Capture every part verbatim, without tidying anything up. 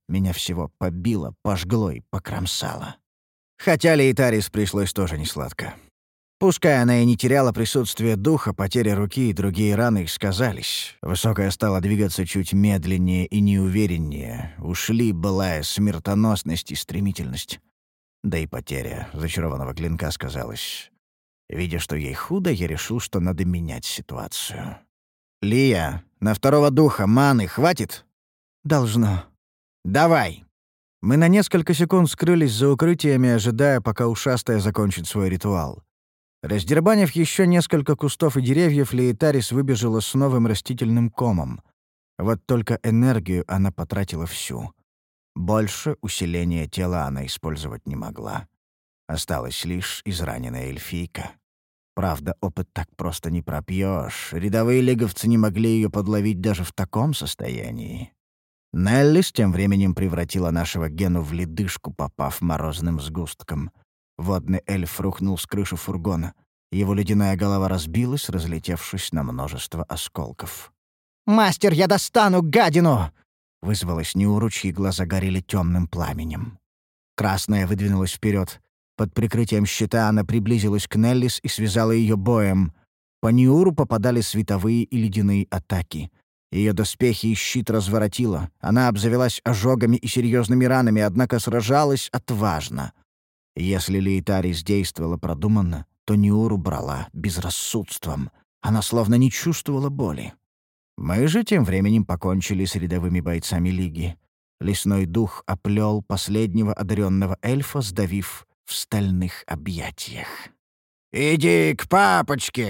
Меня всего побило, пожгло и покромсало. Хотя Лейтарис пришлось тоже несладко. Пускай она и не теряла присутствие духа, потеря руки и другие раны их сказались. Высокая стала двигаться чуть медленнее и неувереннее. Ушли былая смертоносность и стремительность. Да и потеря зачарованного клинка сказалась. Видя, что ей худо, я решил, что надо менять ситуацию. «Лия, на второго духа маны хватит?» «Должно». «Давай!» Мы на несколько секунд скрылись за укрытиями, ожидая, пока ушастая закончит свой ритуал. Раздербанив еще несколько кустов и деревьев, Лейтарис выбежала с новым растительным комом. Вот только энергию она потратила всю. Больше усиления тела она использовать не могла. Осталась лишь израненная эльфийка. Правда, опыт так просто не пропьешь. Рядовые лиговцы не могли ее подловить даже в таком состоянии. Неллис тем временем превратила нашего Гену в ледышку, попав морозным сгустком. Водный эльф рухнул с крыши фургона. Его ледяная голова разбилась, разлетевшись на множество осколков. «Мастер, я достану гадину!» Вызвалась Ниуру, чьи глаза горели темным пламенем. Красная выдвинулась вперед. Под прикрытием щита она приблизилась к Неллис и связала ее боем. По Ниуру попадали световые и ледяные атаки. Ее доспехи и щит разворотило. Она обзавелась ожогами и серьезными ранами, однако сражалась отважно. Если Лейтарис действовала продуманно, то Ниуру брала безрассудством. Она словно не чувствовала боли. Мы же тем временем покончили с рядовыми бойцами Лиги. Лесной дух оплел последнего одаренного эльфа, сдавив в стальных объятиях. «Иди к папочке!»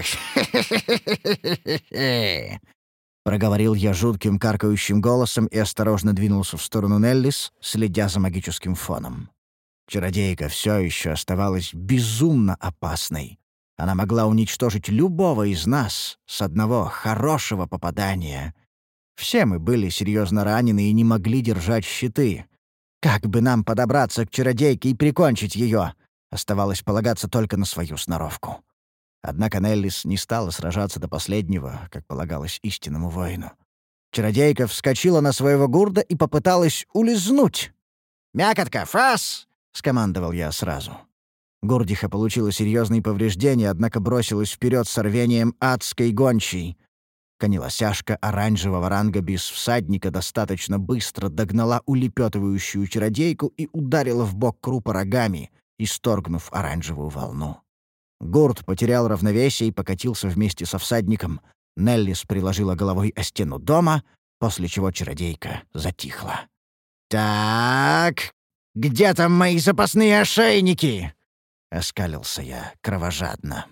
Проговорил я жутким каркающим голосом и осторожно двинулся в сторону Неллис, следя за магическим фоном. Чародейка все еще оставалась безумно опасной. Она могла уничтожить любого из нас с одного хорошего попадания. Все мы были серьезно ранены и не могли держать щиты. Как бы нам подобраться к чародейке и прикончить ее? Оставалось полагаться только на свою сноровку. Однако Неллис не стала сражаться до последнего, как полагалось истинному воину. Чародейка вскочила на своего гурда и попыталась улизнуть. «Мякотка, фас!» — скомандовал я сразу. Гурдиха получила серьезные повреждения, однако бросилась вперед с рвением адской гончей. Конелосяшка оранжевого ранга без всадника достаточно быстро догнала улепетывающую чародейку и ударила в бок крупа рогами, исторгнув оранжевую волну. Гурд потерял равновесие и покатился вместе со всадником. Неллис приложила головой о стену дома, после чего чародейка затихла. «Так, где там мои запасные ошейники?» — оскалился я кровожадно.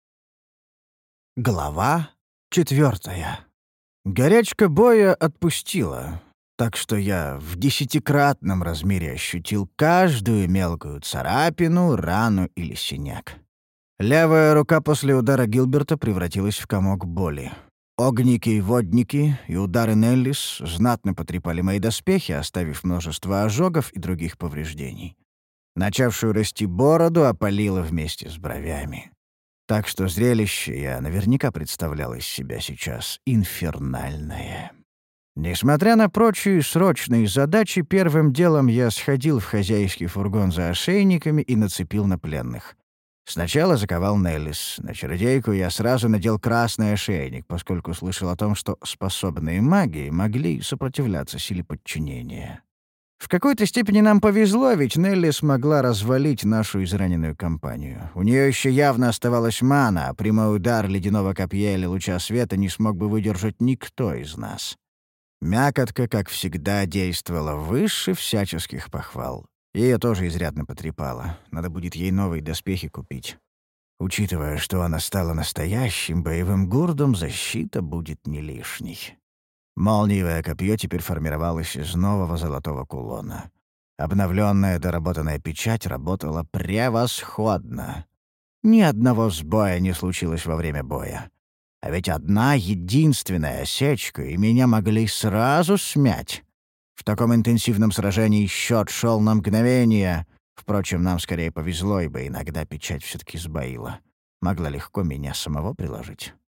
Глава четвертая. Горячка боя отпустила, так что я в десятикратном размере ощутил каждую мелкую царапину, рану или синяк. Левая рука после удара Гилберта превратилась в комок боли. Огники и водники и удары Неллис знатно потрепали мои доспехи, оставив множество ожогов и других повреждений. Начавшую расти бороду опалило вместе с бровями. Так что зрелище я наверняка представлял из себя сейчас инфернальное. Несмотря на прочие срочные задачи, первым делом я сходил в хозяйский фургон за ошейниками и нацепил на пленных. Сначала заковал Неллис. На чародейку я сразу надел красный ошейник, поскольку слышал о том, что способные маги могли сопротивляться силе подчинения. В какой-то степени нам повезло, ведь Нелли смогла развалить нашу израненную компанию. У нее еще явно оставалась мана, а прямой удар ледяного копья или луча света не смог бы выдержать никто из нас. Мякотка, как всегда, действовала выше всяческих похвал. Ее тоже изрядно потрепало. Надо будет ей новые доспехи купить. Учитывая, что она стала настоящим боевым гурдом, защита будет не лишней. Молниевое копье теперь формировалось из нового золотого кулона. Обновленная доработанная печать работала превосходно. Ни одного сбоя не случилось во время боя. А ведь одна единственная осечка, и меня могли сразу смять. В таком интенсивном сражении счет шел на мгновение. Впрочем, нам скорее повезло, ибо иногда печать все-таки сбоила. Могла легко меня самого приложить.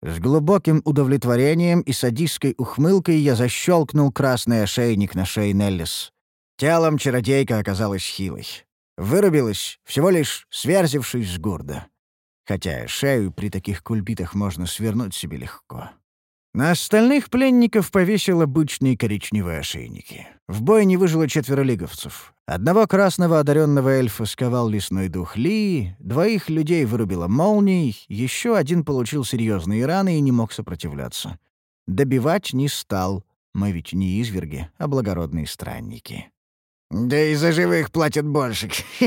С глубоким удовлетворением и садистской ухмылкой я защелкнул красный ошейник на шее Неллис. Телом чародейка оказалась хилой. Вырубилась, всего лишь сверзившись с гурда. Хотя шею при таких кульбитах можно свернуть себе легко. На остальных пленников повесил обычные коричневые ошейники. В бой не выжило четверо лиговцев. Одного красного одаренного эльфа сковал лесной дух Ли, двоих людей вырубило молнией, еще один получил серьезные раны и не мог сопротивляться. Добивать не стал. Мы ведь не изверги, а благородные странники. «Да и за живых платят больше».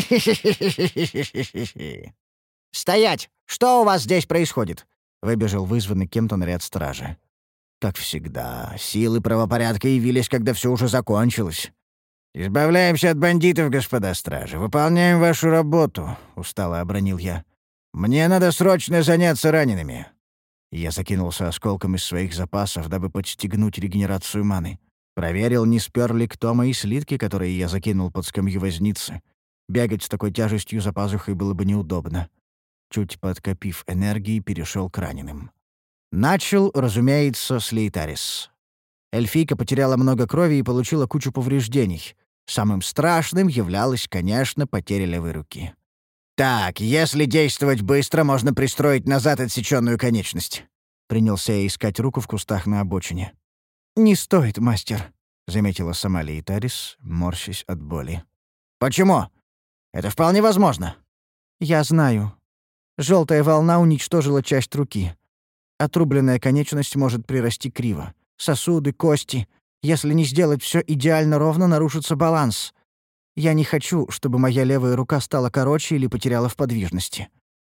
«Стоять! Что у вас здесь происходит?» — выбежал вызванный кем-то наряд стражи. Как всегда, силы правопорядка явились, когда все уже закончилось. «Избавляемся от бандитов, господа стражи. Выполняем вашу работу», — устало обронил я. «Мне надо срочно заняться ранеными». Я закинулся осколком из своих запасов, дабы подстегнуть регенерацию маны. Проверил, не спер ли кто мои слитки, которые я закинул под скамью возницы. Бегать с такой тяжестью за пазухой было бы неудобно. Чуть подкопив энергии, перешел к раненым. Начал, разумеется, с Лейтарис. Эльфийка потеряла много крови и получила кучу повреждений. Самым страшным являлась, конечно, потеря левой руки. «Так, если действовать быстро, можно пристроить назад отсеченную конечность». Принялся я искать руку в кустах на обочине. «Не стоит, мастер», — заметила сама Лейтарис, морщась от боли. «Почему? Это вполне возможно». «Я знаю. Желтая волна уничтожила часть руки. Отрубленная конечность может прирасти криво. Сосуды, кости. Если не сделать все идеально ровно, нарушится баланс. Я не хочу, чтобы моя левая рука стала короче или потеряла в подвижности».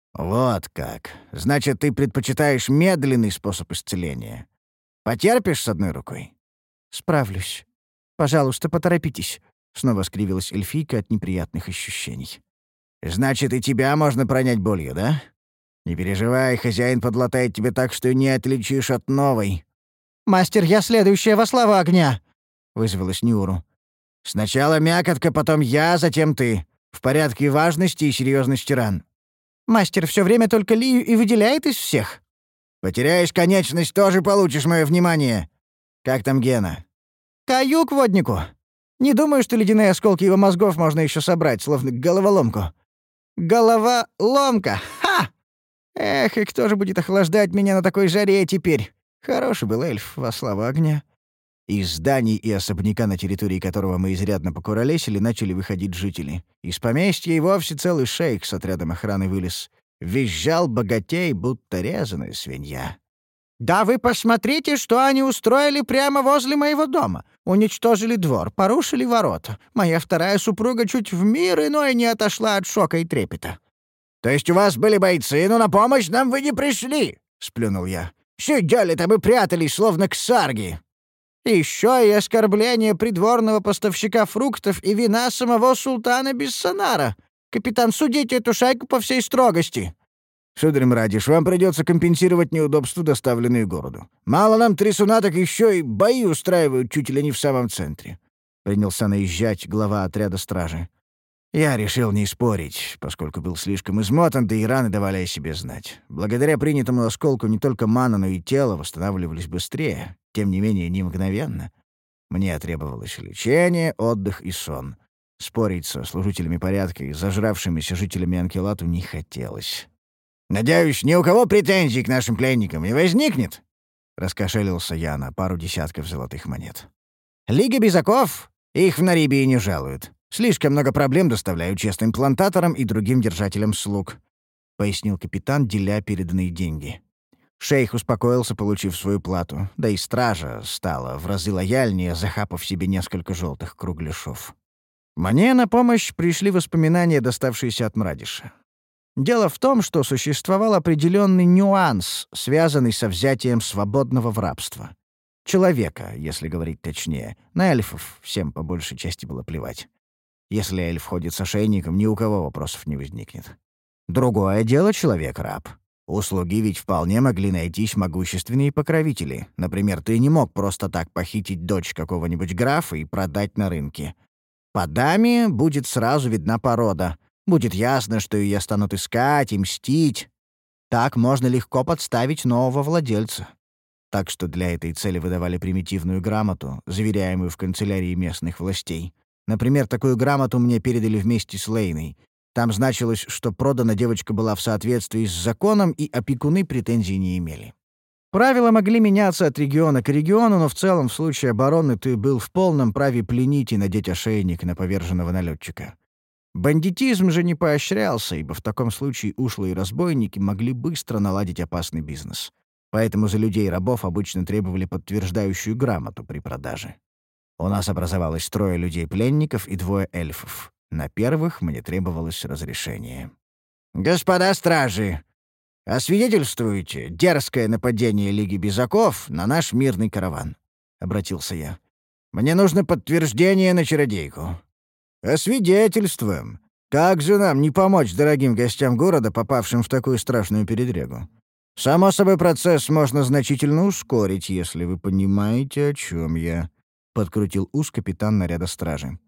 «Вот как. Значит, ты предпочитаешь медленный способ исцеления. Потерпишь с одной рукой?» «Справлюсь. Пожалуйста, поторопитесь», — снова скривилась эльфийка от неприятных ощущений. «Значит, и тебя можно пронять болью, да? Не переживай, хозяин подлатает тебе так, что не отличишь от новой». «Мастер, я следующая во славу огня!» — вызвалась Нюру. «Сначала мякотка, потом я, затем ты. В порядке важности и серьезности ран». «Мастер все время только Лию и выделяет из всех». «Потеряешь конечность, тоже получишь мое внимание. Как там Гена?» «Каюк воднику. Не думаю, что ледяные осколки его мозгов можно еще собрать, словно головоломку». «Головоломка! Ха! Эх, и кто же будет охлаждать меня на такой жаре теперь? Хороший был эльф, во славу огня». Из зданий и особняка, на территории которого мы изрядно покуролесили, начали выходить жители. Из поместья и вовсе целый шейх с отрядом охраны вылез. Визжал богатей, будто резаная свинья. «Да вы посмотрите, что они устроили прямо возле моего дома. Уничтожили двор, порушили ворота. Моя вторая супруга чуть в мир иной не отошла от шока и трепета». «То есть у вас были бойцы, но на помощь нам вы не пришли?» — сплюнул я. «Сидели там и прятались, словно ксарги». «Еще и оскорбление придворного поставщика фруктов и вина самого султана Биссанара. Капитан, судите эту шайку по всей строгости». «Сударь Мрадиш, вам придется компенсировать неудобства, доставленные городу. Мало нам трясуна, так еще и бои устраивают чуть ли не в самом центре», — принялся наезжать глава отряда стражи. Я решил не спорить, поскольку был слишком измотан, да и раны давали о себе знать. Благодаря принятому осколку не только мана, но и тело восстанавливались быстрее, тем не менее не мгновенно. Мне требовалось лечение, отдых и сон. Спорить со служителями порядка и зажравшимися жителями Анкелату не хотелось. «Надеюсь, ни у кого претензий к нашим пленникам не возникнет?» — раскошелился я на пару десятков золотых монет. «Лига Безаков? Их в Нарибии не жалуют. Слишком много проблем доставляю честным плантаторам и другим держателям слуг», — пояснил капитан, деля переданные деньги. Шейх успокоился, получив свою плату, да и стража стала в разы лояльнее, захапав себе несколько желтых кругляшов. Мне на помощь пришли воспоминания, доставшиеся от Мрадиша. Дело в том, что существовал определенный нюанс, связанный со взятием свободного в рабство. Человека, если говорить точнее. На эльфов всем по большей части было плевать. Если эльф ходит с ошейником, ни у кого вопросов не возникнет. Другое дело — человек-раб. У слуги ведь вполне могли найтись могущественные покровители. Например, ты не мог просто так похитить дочь какого-нибудь графа и продать на рынке. По даме будет сразу видна порода. Будет ясно, что ее станут искать и мстить. Так можно легко подставить нового владельца. Так что для этой цели выдавали примитивную грамоту, заверяемую в канцелярии местных властей. Например, такую грамоту мне передали вместе с Лейной. Там значилось, что продана девочка была в соответствии с законом, и опекуны претензий не имели. Правила могли меняться от региона к региону, но в целом в случае обороны ты был в полном праве пленить и надеть ошейник на поверженного налетчика. Бандитизм же не поощрялся, ибо в таком случае ушлые разбойники могли быстро наладить опасный бизнес. Поэтому за людей-рабов обычно требовали подтверждающую грамоту при продаже. У нас образовалось трое людей-пленников и двое эльфов. На первых мне требовалось разрешение. «Господа стражи, освидетельствуйте дерзкое нападение Лиги Безаков на наш мирный караван», — обратился я. «Мне нужно подтверждение на чародейку». «Освидетельствуем. Как же нам не помочь дорогим гостям города, попавшим в такую страшную передрягу? Само собой, процесс можно значительно ускорить, если вы понимаете, о чем я», — подкрутил ус капитан наряда стражи.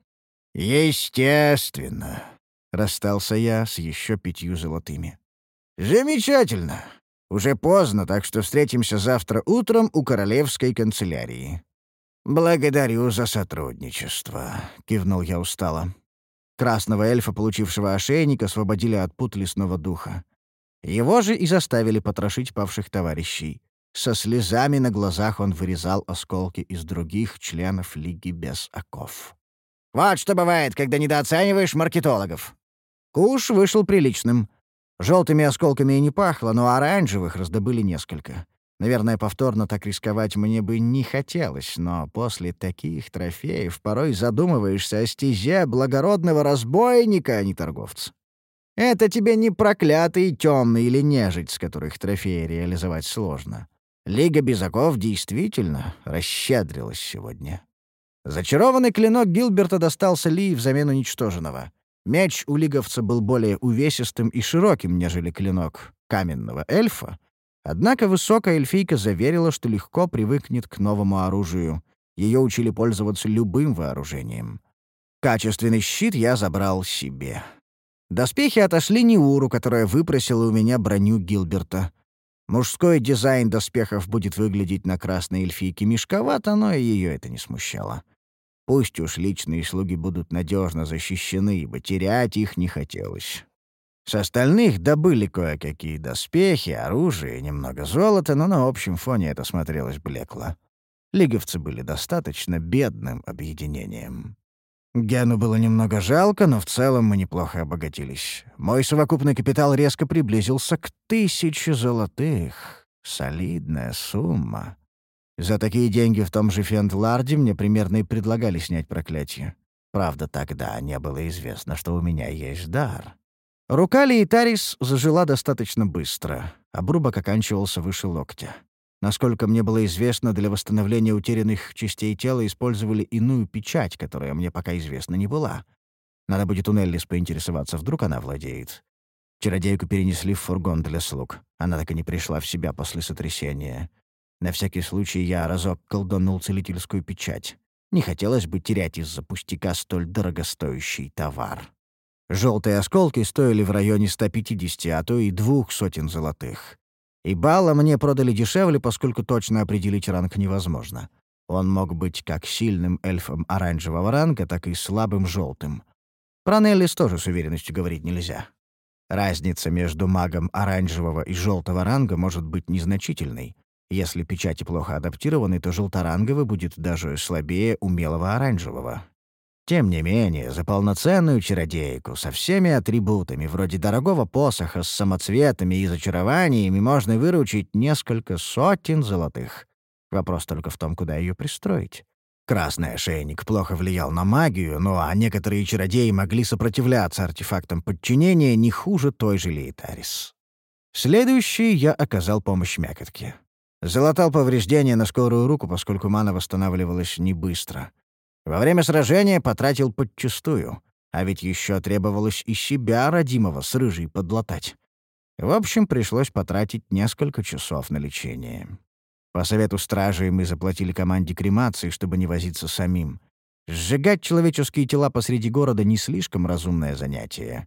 «Естественно», — расстался я с еще пятью золотыми. «Замечательно. Уже поздно, так что встретимся завтра утром у королевской канцелярии». «Благодарю за сотрудничество», — кивнул я устало. Красного эльфа, получившего ошейник, освободили от пут лесного духа. Его же и заставили потрошить павших товарищей. Со слезами на глазах он вырезал осколки из других членов Лиги без оков. «Вот что бывает, когда недооцениваешь маркетологов». Куш вышел приличным. Желтыми осколками и не пахло, но оранжевых раздобыли несколько. Наверное, повторно так рисковать мне бы не хотелось, но после таких трофеев порой задумываешься о стезе благородного разбойника, а не торговца. Это тебе не проклятый темный или нежить, с которых трофеи реализовать сложно. Лига Безаков действительно расщедрилась сегодня. Зачарованный клинок Гилберта достался Ли взамен уничтоженного. Меч у лиговца был более увесистым и широким, нежели клинок каменного эльфа. Однако высокая эльфийка заверила, что легко привыкнет к новому оружию. Ее учили пользоваться любым вооружением. Качественный щит я забрал себе. Доспехи отошли Неуру, которая выпросила у меня броню Гилберта. Мужской дизайн доспехов будет выглядеть на красной эльфийке мешковато, но и ее это не смущало. Пусть уж личные слуги будут надежно защищены, ибо терять их не хотелось. С остальных добыли кое-какие доспехи, оружие и немного золота, но на общем фоне это смотрелось блекло. Лиговцы были достаточно бедным объединением. Гену было немного жалко, но в целом мы неплохо обогатились. Мой совокупный капитал резко приблизился к тысяче золотых. Солидная сумма. За такие деньги в том же Фендларде мне примерно и предлагали снять проклятие. Правда, тогда не было известно, что у меня есть дар. Рука Лейтарис зажила достаточно быстро. Обрубок оканчивался выше локтя. Насколько мне было известно, для восстановления утерянных частей тела использовали иную печать, которая мне пока известна не была. Надо будет у Неллис поинтересоваться, вдруг она владеет. Чародейку перенесли в фургон для слуг. Она так и не пришла в себя после сотрясения. На всякий случай я разок колданул целительскую печать. Не хотелось бы терять из-за пустяка столь дорогостоящий товар. Желтые осколки стоили в районе ста пятидесяти, а то и двух сотен золотых. И Бала мне продали дешевле, поскольку точно определить ранг невозможно. Он мог быть как сильным эльфом оранжевого ранга, так и слабым желтым. Про Неллис тоже с уверенностью говорить нельзя. Разница между магом оранжевого и желтого ранга может быть незначительной. Если печати плохо адаптированы, то желторанговый будет даже слабее умелого оранжевого. Тем не менее, за полноценную чародейку со всеми атрибутами, вроде дорогого посоха с самоцветами и зачарованиями, можно выручить несколько сотен золотых. Вопрос только в том, куда ее пристроить. Красный ошейник плохо влиял на магию, ну а некоторые чародеи могли сопротивляться артефактам подчинения не хуже той же Лейтарис. Следующий я оказал помощь мякотке. Залатал повреждения на скорую руку, поскольку мана восстанавливалась не быстро. Во время сражения потратил подчистую, а ведь еще требовалось и себя, родимого, с рыжей подлатать. В общем, пришлось потратить несколько часов на лечение. По совету стражей мы заплатили команде кремации, чтобы не возиться самим. Сжигать человеческие тела посреди города — не слишком разумное занятие.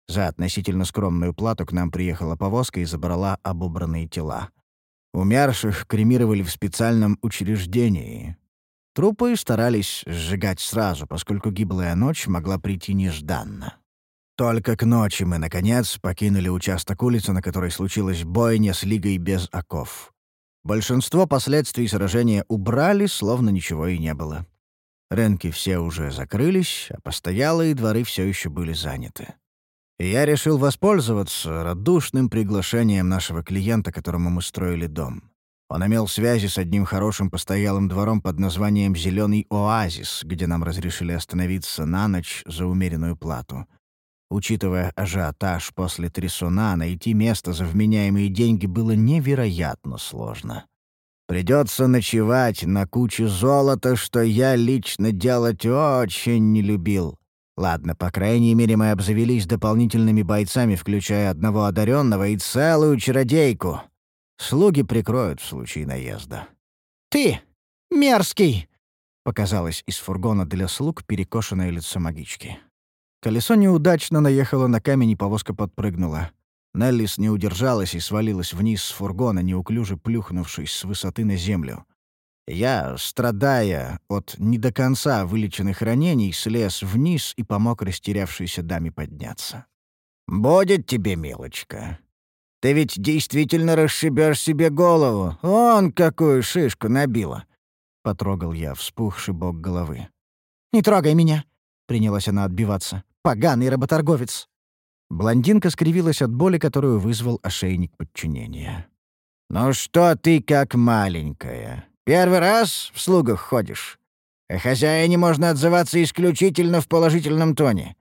За относительно скромную плату к нам приехала повозка и забрала обобранные тела. Умерших кремировали в специальном учреждении. Трупы старались сжигать сразу, поскольку гиблая ночь могла прийти нежданно. Только к ночи мы, наконец, покинули участок улицы, на которой случилась бойня с Лигой без оков. Большинство последствий сражения убрали, словно ничего и не было. Рынки все уже закрылись, а постоялые дворы все еще были заняты. И я решил воспользоваться радушным приглашением нашего клиента, которому мы строили дом. Он имел связи с одним хорошим постоялым двором под названием «Зеленый оазис», где нам разрешили остановиться на ночь за умеренную плату. Учитывая ажиотаж после трясуна, найти место за вменяемые деньги было невероятно сложно. Придется ночевать на куче золота, что я лично делать очень не любил. Ладно, по крайней мере, мы обзавелись дополнительными бойцами, включая одного одаренного и целую чародейку. Слуги прикроют в случае наезда. «Ты! Мерзкий!» — показалось из фургона для слуг перекошенное лицо магички. Колесо неудачно наехало на камень, и повозка подпрыгнула. Неллис не удержалась и свалилась вниз с фургона, неуклюже плюхнувшись с высоты на землю. Я, страдая от не до конца вылеченных ранений, слез вниз и помог растерявшейся даме подняться. «Будет тебе, милочка. Ты ведь действительно расшибешь себе голову. Он какую шишку набила!» — потрогал я вспухший бок головы. «Не трогай меня!» — принялась она отбиваться. «Поганый работорговец!» Блондинка скривилась от боли, которую вызвал ошейник подчинения. «Ну что ты как маленькая? Первый раз в слугах ходишь? О хозяине можно отзываться исключительно в положительном тоне.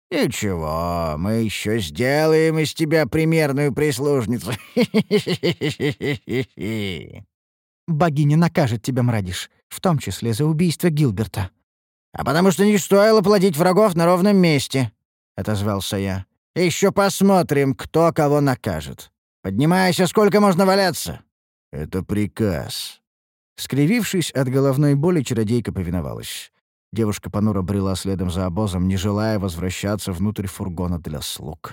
Ничего, мы еще сделаем из тебя примерную прислужницу. Богиня накажет тебя, мрадиш, в том числе за убийство Гилберта. А потому что не стоило плодить врагов на ровном месте, — отозвался я. Еще посмотрим, кто кого накажет. Поднимайся, сколько можно валяться. Это приказ. Скривившись от головной боли, чародейка повиновалась. Девушка понуро брела следом за обозом, не желая возвращаться внутрь фургона для слуг.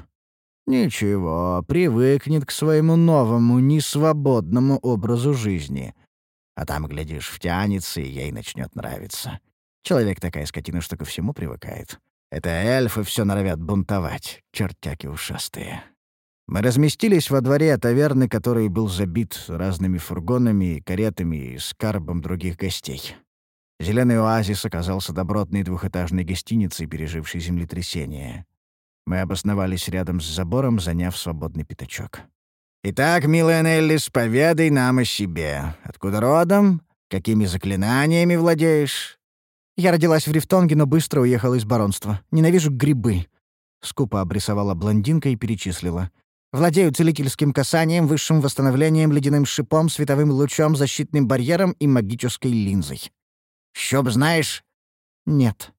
Ничего, привыкнет к своему новому, несвободному образу жизни. А там, глядишь, втянется, и ей начнет нравиться. Человек такая скотина, что ко всему привыкает. Это эльфы все норовят бунтовать, чертяки ушастые. Мы разместились во дворе таверны, который был забит разными фургонами, каретами и скарбом других гостей. Зеленый оазис оказался добротной двухэтажной гостиницей, пережившей землетрясение. Мы обосновались рядом с забором, заняв свободный пятачок. «Итак, милая Неллис, поведай нам о себе. Откуда родом? Какими заклинаниями владеешь?» Я родилась в Рифтонге, но быстро уехала из баронства. Ненавижу грибы. Скупо обрисовала блондинка и перечислила. Владею целительским касанием, высшим восстановлением, ледяным шипом, световым лучом, защитным барьером и магической линзой. «Щуп знаешь?» «Нет».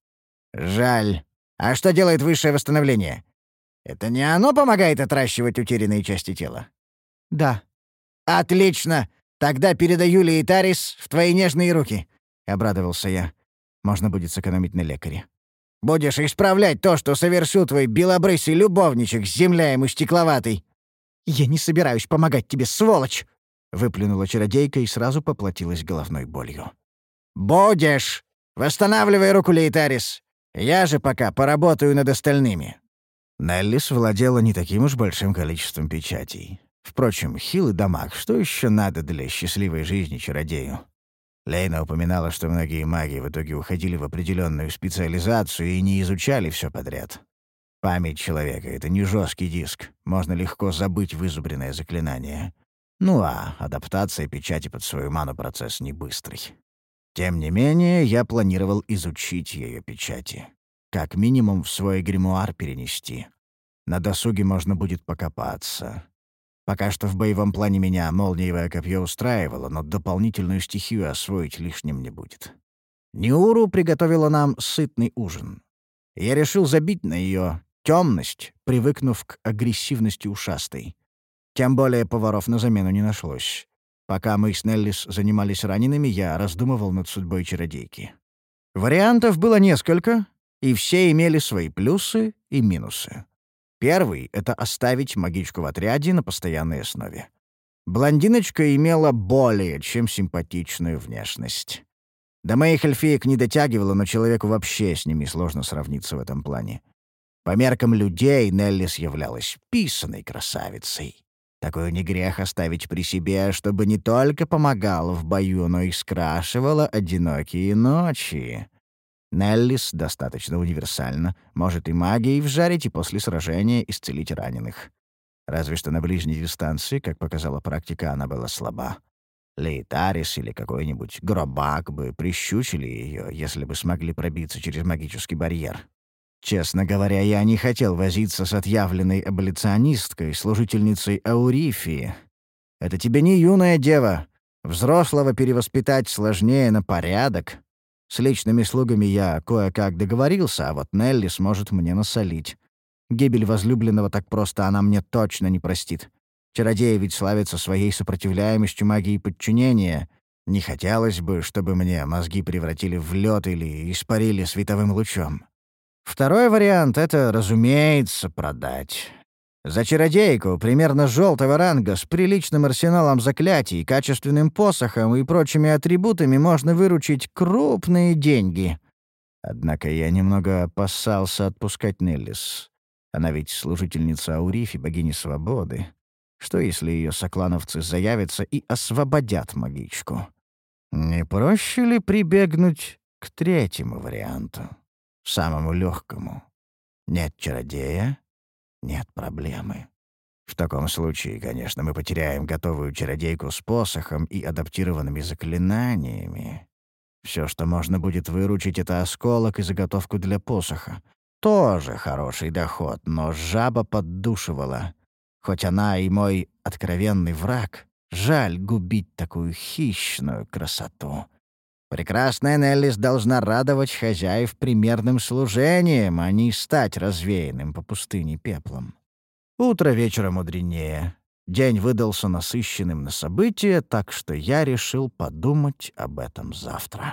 «Жаль. А что делает высшее восстановление? Это не оно помогает отращивать утерянные части тела?» «Да». «Отлично! Тогда передаю Лейтарис в твои нежные руки», — обрадовался я. «Можно будет сэкономить на лекаре. Будешь исправлять то, что совершил твой белобрысый любовничек с земля ему стекловатый». «Я не собираюсь помогать тебе, сволочь!» — выплюнула чародейка и сразу поплатилась головной болью. «Будешь! Восстанавливай руку, Лейтарис. Я же пока поработаю над остальными». Неллис владела не таким уж большим количеством печатей. Впрочем, хилый дамаг, что еще надо для счастливой жизни чародею? Лейна упоминала, что многие маги в итоге уходили в определенную специализацию и не изучали все подряд. Память человека — это не жесткий диск, можно легко забыть вызубренное заклинание. Ну а адаптация печати под свою ману — процесс не быстрый. Тем не менее, я планировал изучить ее печати. Как минимум в свой гримуар перенести. На досуге можно будет покопаться. Пока что в боевом плане меня молниевое копье устраивало, но дополнительную стихию освоить лишним не будет. Ниуру приготовила нам сытный ужин. Я решил забить на ее темность, привыкнув к агрессивности ушастой. Тем более поваров на замену не нашлось. Пока мы с Неллис занимались ранеными, я раздумывал над судьбой чародейки. Вариантов было несколько, и все имели свои плюсы и минусы. Первый — это оставить магичку в отряде на постоянной основе. Блондиночка имела более чем симпатичную внешность. До моих эльфиек не дотягивала, но человеку вообще с ними сложно сравниться в этом плане. По меркам людей Неллис являлась писаной красавицей. Такую не грех оставить при себе, чтобы не только помогала в бою, но и скрашивала одинокие ночи. Неллис достаточно универсальна, может и магией вжарить, и после сражения исцелить раненых. Разве что на ближней дистанции, как показала практика, она была слаба. Лейтарис или какой-нибудь гробак бы прищучили ее, если бы смогли пробиться через магический барьер. Честно говоря, я не хотел возиться с отъявленной аболиционисткой, служительницей Аурифии. Это тебе не юная дева. Взрослого перевоспитать сложнее на порядок. С личными слугами я кое-как договорился, а вот Нелли сможет мне насолить. Гибель возлюбленного так просто она мне точно не простит. Чародеи ведь славятся своей сопротивляемостью магии подчинения. Не хотелось бы, чтобы мне мозги превратили в лед или испарили световым лучом. Второй вариант — это, разумеется, продать. За чародейку примерно желтого ранга с приличным арсеналом заклятий, качественным посохом и прочими атрибутами можно выручить крупные деньги. Однако я немного опасался отпускать Неллис. Она ведь служительница Аурифи, богини свободы. Что, если ее соклановцы заявятся и освободят магичку? Не проще ли прибегнуть к третьему варианту? Самому легкому. Нет чародея — нет проблемы. В таком случае, конечно, мы потеряем готовую чародейку с посохом и адаптированными заклинаниями. Все, что можно будет выручить, — это осколок и заготовку для посоха. Тоже хороший доход, но жаба поддушивала. Хоть она и мой откровенный враг, жаль губить такую хищную красоту. Прекрасная Неллис должна радовать хозяев примерным служением, а не стать развеянным по пустыне пеплом. Утро вечера мудренее. День выдался насыщенным на события, так что я решил подумать об этом завтра.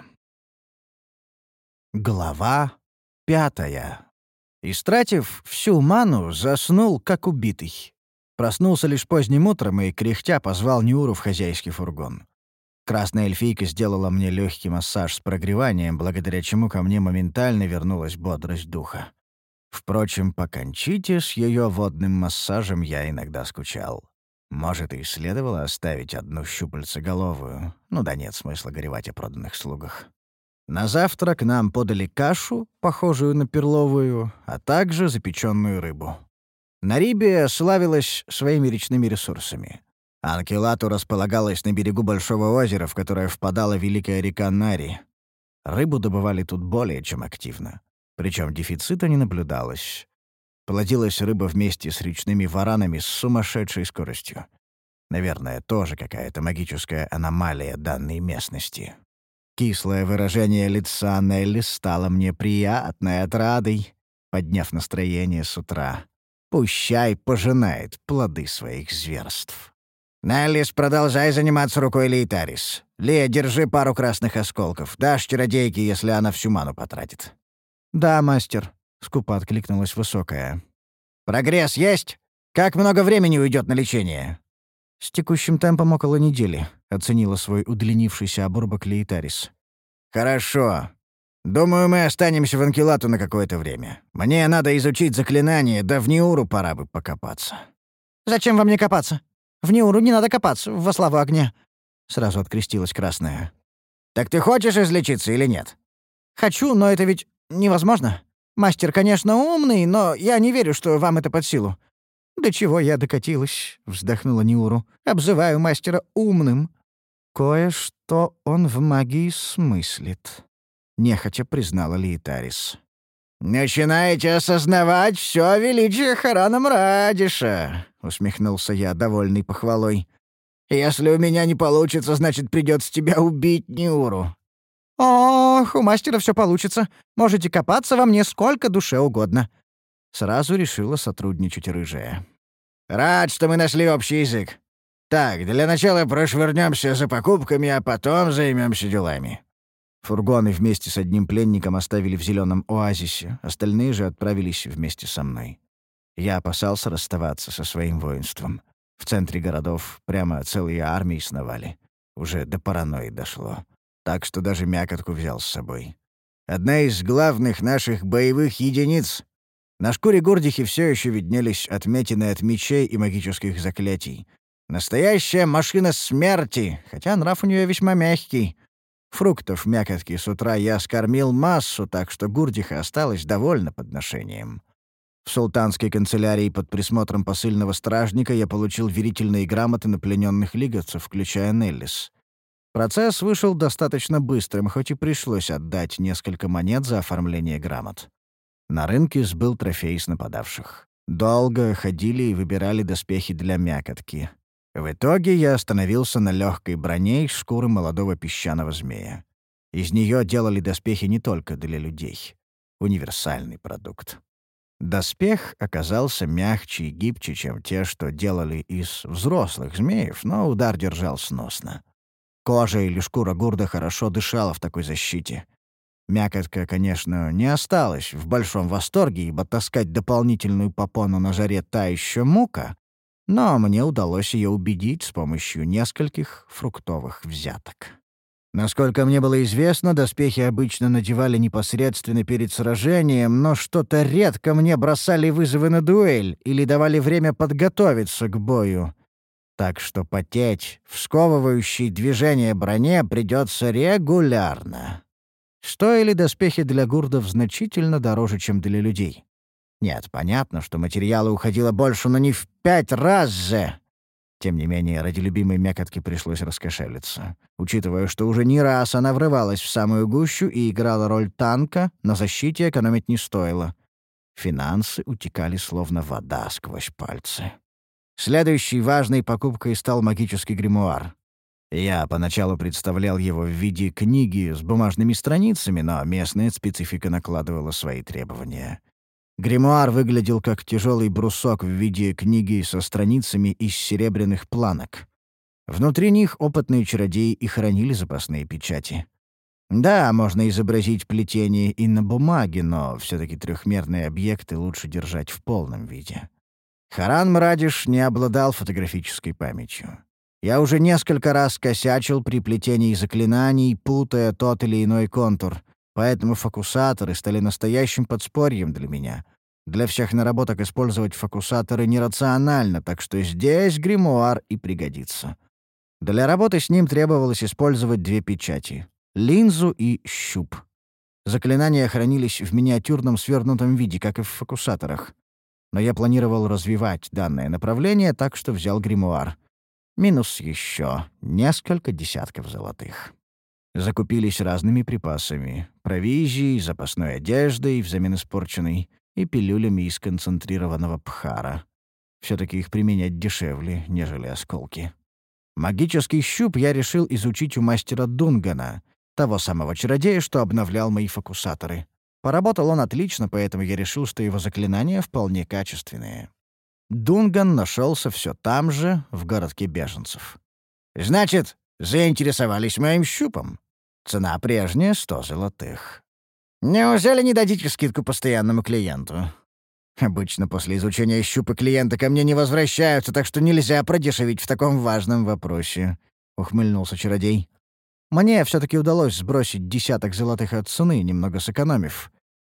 Глава пятая. Истратив всю ману, заснул, как убитый. Проснулся лишь поздним утром и, кряхтя, позвал Ниуру в хозяйский фургон. Красная эльфийка сделала мне легкий массаж с прогреванием, благодаря чему ко мне моментально вернулась бодрость духа. Впрочем, по Кончите с ее водным массажем я иногда скучал. Может, и следовало оставить одну щупальцеголовую. Ну да нет смысла горевать о проданных слугах. На завтрак нам подали кашу, похожую на перловую, а также запеченную рыбу. Нарибия славилась своими речными ресурсами. Анкелату располагалась на берегу большого озера, в которое впадала великая река Нари. Рыбу добывали тут более чем активно. Причем дефицита не наблюдалось. Плодилась рыба вместе с речными варанами с сумасшедшей скоростью. Наверное, тоже какая-то магическая аномалия данной местности. Кислое выражение лица Нелли стало мне приятной отрадой, подняв настроение с утра. Пущай пожинает плоды своих зверств. «Неллис, продолжай заниматься рукой Лейтарис. Лея, держи пару красных осколков. Дашь чародейке, если она всю ману потратит». «Да, мастер», — скупо откликнулась высокая. «Прогресс есть? Как много времени уйдет на лечение?» «С текущим темпом около недели», — оценила свой удлинившийся обрубок Лейтарис. «Хорошо. Думаю, мы останемся в Анкелату на какое-то время. Мне надо изучить заклинание, да в Ниуру пора бы покопаться». «Зачем вам не копаться? В Ниуру не надо копаться, во славу огня», — сразу открестилась Красная. «Так ты хочешь излечиться или нет?» «Хочу, но это ведь невозможно. Мастер, конечно, умный, но я не верю, что вам это под силу». «До чего я докатилась?» — вздохнула Ниуру. «Обзываю мастера умным». «Кое-что он в магии смыслит», — нехотя признала Лейтарис. «Начинаете осознавать все величие Харана Мрадиша», — усмехнулся я, довольный похвалой. «Если у меня не получится, значит, придется тебя убить, Ниуру». «Ох, у мастера все получится. Можете копаться во мне сколько душе угодно». Сразу решила сотрудничать рыжая. «Рад, что мы нашли общий язык. Так, для начала прошвырнемся за покупками, а потом займемся делами». Фургоны вместе с одним пленником оставили в зеленом оазисе, остальные же отправились вместе со мной. Я опасался расставаться со своим воинством. В центре городов прямо целые армии сновали. Уже до паранойи дошло. Так что даже мякотку взял с собой. Одна из главных наших боевых единиц. На шкуре Гурдихи все еще виднелись отметины от мечей и магических заклятий. Настоящая машина смерти, хотя нрав у нее весьма мягкий. Фруктов мякотки с утра я скормил массу, так что Гурдиха осталась довольна подношением. В султанской канцелярии под присмотром посыльного стражника я получил верительные грамоты на плененных лиговцев, включая Неллис. Процесс вышел достаточно быстрым, хоть и пришлось отдать несколько монет за оформление грамот. На рынке сбыл трофей с нападавших. Долго ходили и выбирали доспехи для мякотки. В итоге я остановился на легкой броне из шкуры молодого песчаного змея. Из нее делали доспехи не только для людей. Универсальный продукт. Доспех оказался мягче и гибче, чем те, что делали из взрослых змеев, но удар держал сносно. Кожа или шкура гурда хорошо дышала в такой защите. Мякотка, конечно, не осталась в большом восторге, ибо таскать дополнительную попону на жаре та еще мука, но мне удалось ее убедить с помощью нескольких фруктовых взяток. Насколько мне было известно, доспехи обычно надевали непосредственно перед сражением, но что-то редко мне бросали вызовы на дуэль или давали время подготовиться к бою. Так что потеть в сковывающей движение броне придется регулярно. Стоили доспехи для гурдов значительно дороже, чем для людей. Нет, понятно, что материала уходило больше, но не в пять раз же. Тем не менее, ради любимой мякотки пришлось раскошелиться. Учитывая, что уже не раз она врывалась в самую гущу и играла роль танка, на защите экономить не стоило. Финансы утекали словно вода сквозь пальцы. Следующей важной покупкой стал магический гримуар. Я поначалу представлял его в виде книги с бумажными страницами, но местная специфика накладывала свои требования. Гримуар выглядел как тяжелый брусок в виде книги со страницами из серебряных планок. Внутри них опытные чародеи и хранили запасные печати. Да, можно изобразить плетение и на бумаге, но все-таки трехмерные объекты лучше держать в полном виде. Харан Мрадиш не обладал фотографической памятью. Я уже несколько раз косячил при плетении заклинаний, путая тот или иной контур, поэтому фокусаторы стали настоящим подспорьем для меня. Для всех наработок использовать фокусаторы нерационально, так что здесь гримуар и пригодится. Для работы с ним требовалось использовать две печати — линзу и щуп. Заклинания хранились в миниатюрном свернутом виде, как и в фокусаторах. Но я планировал развивать данное направление, так что взял гримуар. Минус еще несколько десятков золотых. Закупились разными припасами — провизией, запасной одеждой взамен испорченной и пилюлями из концентрированного пхара. Все-таки их применять дешевле, нежели осколки. Магический щуп я решил изучить у мастера Дунгана, того самого чародея, что обновлял мои фокусаторы. Поработал он отлично, поэтому я решил, что его заклинания вполне качественные. Дунган нашелся все там же, в городке беженцев. «Значит, заинтересовались моим щупом? Цена прежняя — сто золотых. Неужели не дадите скидку постоянному клиенту? Обычно после изучения щупа клиенты ко мне не возвращаются, так что нельзя продешевить в таком важном вопросе», — ухмыльнулся чародей. «Мне все-таки удалось сбросить десяток золотых от цены, немного сэкономив.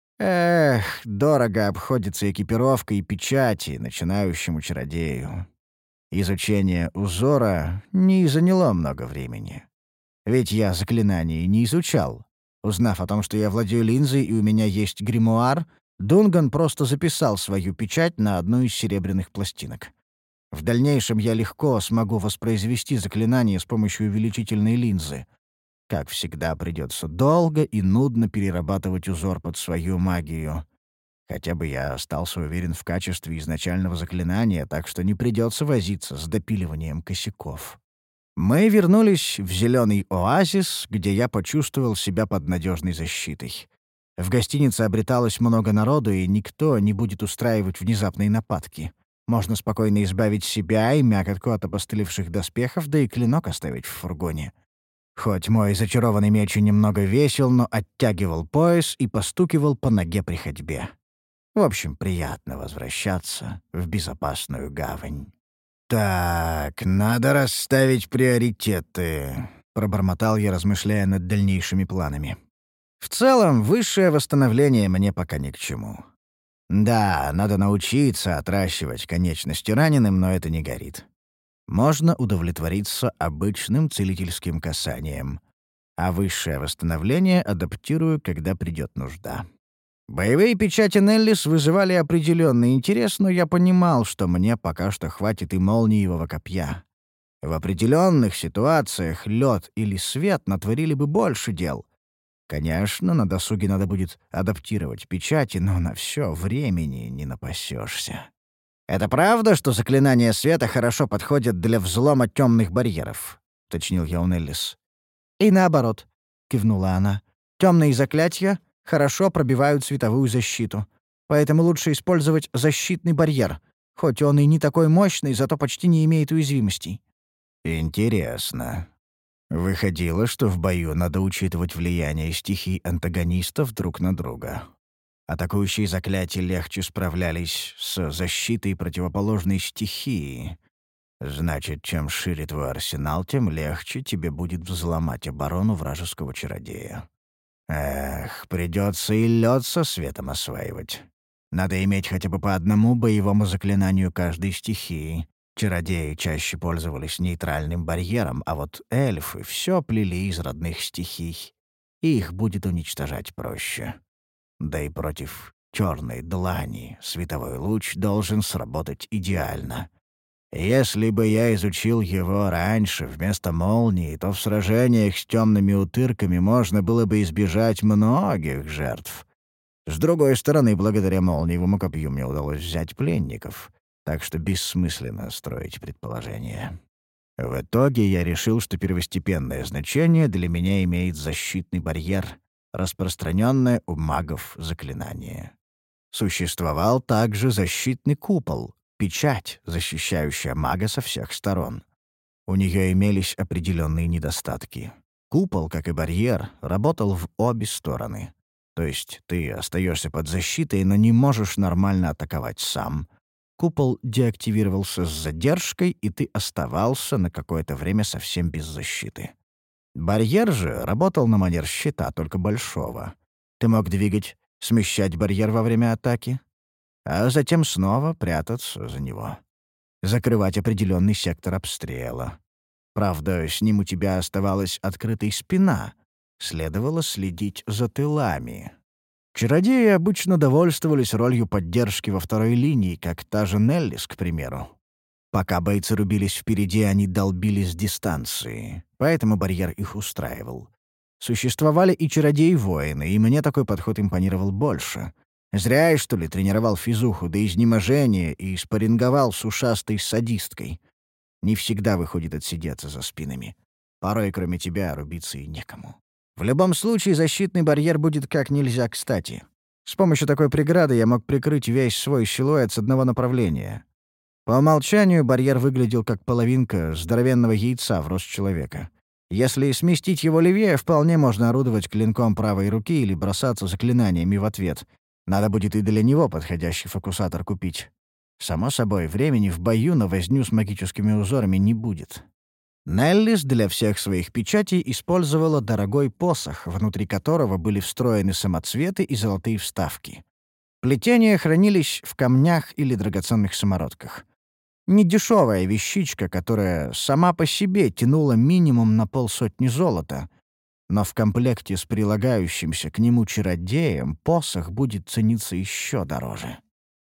Эх, дорого обходится экипировка и печати начинающему чародею. Изучение узора не заняло много времени. Ведь я заклинания не изучал. Узнав о том, что я владею линзой и у меня есть гримуар, Дунган просто записал свою печать на одну из серебряных пластинок. В дальнейшем я легко смогу воспроизвести заклинание с помощью увеличительной линзы. Как всегда, придется долго и нудно перерабатывать узор под свою магию. Хотя бы я остался уверен в качестве изначального заклинания, так что не придется возиться с допиливанием косяков. Мы вернулись в зеленый оазис, где я почувствовал себя под надежной защитой. В гостинице обреталось много народу, и никто не будет устраивать внезапные нападки. Можно спокойно избавить себя и мякотку от опостылевших доспехов, да и клинок оставить в фургоне. Хоть мой зачарованный меч и немного весел, но оттягивал пояс и постукивал по ноге при ходьбе. В общем, приятно возвращаться в безопасную гавань. «Так, надо расставить приоритеты», — пробормотал я, размышляя над дальнейшими планами. «В целом, высшее восстановление мне пока ни к чему. Да, надо научиться отращивать конечности раненым, но это не горит. Можно удовлетвориться обычным целительским касанием, а высшее восстановление адаптирую, когда придет нужда». Боевые печати Неллис вызывали определенный интерес, но я понимал, что мне пока что хватит и молниевого копья. В определенных ситуациях лед или свет натворили бы больше дел. Конечно, на досуге надо будет адаптировать печати, но на все времени не напасешься. «Это правда, что заклинания света хорошо подходят для взлома темных барьеров?» — уточнил я у Неллис. «И наоборот», — кивнула она. «Темные заклятия хорошо пробивают световую защиту. Поэтому лучше использовать защитный барьер. Хоть он и не такой мощный, зато почти не имеет уязвимостей». «Интересно. Выходило, что в бою надо учитывать влияние стихий антагонистов друг на друга. Атакующие заклятия легче справлялись с защитой противоположной стихии. Значит, чем шире твой арсенал, тем легче тебе будет взломать оборону вражеского чародея. Эх, придется и лед со светом осваивать. Надо иметь хотя бы по одному боевому заклинанию каждой стихии. Чародеи чаще пользовались нейтральным барьером, а вот эльфы все плели из родных стихий. И их будет уничтожать проще. Да и против черной длани световой луч должен сработать идеально. Если бы я изучил его раньше вместо молнии, то в сражениях с темными утырками можно было бы избежать многих жертв. С другой стороны, благодаря молниевому копью мне удалось взять пленников, так что бессмысленно строить предположения. В итоге я решил, что первостепенное значение для меня имеет защитный барьер, распространенное у магов заклинание. Существовал также защитный купол, печать, защищающая мага со всех сторон. У нее имелись определенные недостатки. Купол, как и барьер, работал в обе стороны. То есть ты остаешься под защитой, но не можешь нормально атаковать сам. Купол деактивировался с задержкой, и ты оставался на какое-то время совсем без защиты. Барьер же работал на манер щита, только большого. Ты мог двигать, смещать барьер во время атаки, а затем снова прятаться за него. Закрывать определенный сектор обстрела. Правда, с ним у тебя оставалась открытой спина. Следовало следить за тылами. Чародеи обычно довольствовались ролью поддержки во второй линии, как та же Неллис, к примеру. Пока бойцы рубились впереди, они долбили с дистанции, поэтому барьер их устраивал. Существовали и чародеи-воины, и мне такой подход импонировал больше. Зря я, что ли, тренировал физуху до изнеможения и спарринговал с ушастой садисткой. Не всегда выходит отсидеться за спинами. Порой, кроме тебя, рубиться и некому. В любом случае, защитный барьер будет как нельзя кстати. С помощью такой преграды я мог прикрыть весь свой силуэт с одного направления. По умолчанию барьер выглядел как половинка здоровенного яйца в рост человека. Если сместить его левее, вполне можно орудовать клинком правой руки или бросаться заклинаниями в ответ. Надо будет и для него подходящий фокусатор купить. Само собой, времени в бою на возню с магическими узорами не будет. Неллис для всех своих печатей использовала дорогой посох, внутри которого были встроены самоцветы и золотые вставки. Плетения хранились в камнях или драгоценных самородках. Недешевая вещичка, которая сама по себе тянула минимум на полсотни золота, но в комплекте с прилагающимся к нему чародеем посох будет цениться еще дороже.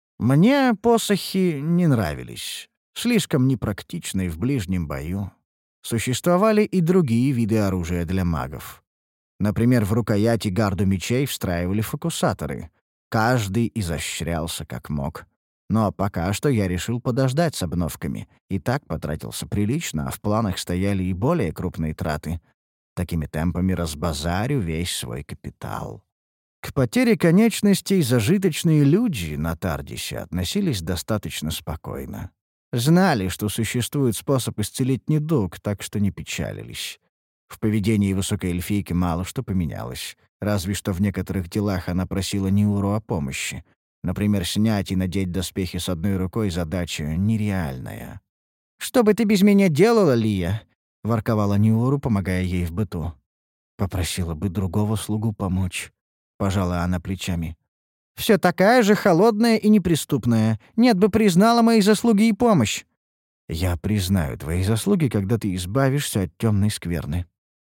Мне посохи не нравились, слишком непрактичные в ближнем бою. Существовали и другие виды оружия для магов. Например, в рукояти гарду мечей встраивали фокусаторы. Каждый изощрялся как мог. Но пока что я решил подождать с обновками. И так потратился прилично, а в планах стояли и более крупные траты. Такими темпами разбазарю весь свой капитал. К потере конечностей зажиточные люди на Тардисе относились достаточно спокойно. Знали, что существует способ исцелить недуг, так что не печалились. В поведении высокой эльфийки мало что поменялось. Разве что в некоторых делах она просила Ниуру о помощи. Например, снять и надеть доспехи с одной рукой — задача нереальная. «Что бы ты без меня делала, Лия?» — ворковала Ниуру, помогая ей в быту. «Попросила бы другого слугу помочь», — пожала она плечами. «Всё такая же холодная и неприступная. Нет бы признала мои заслуги и помощь». «Я признаю твои заслуги, когда ты избавишься от темной скверны».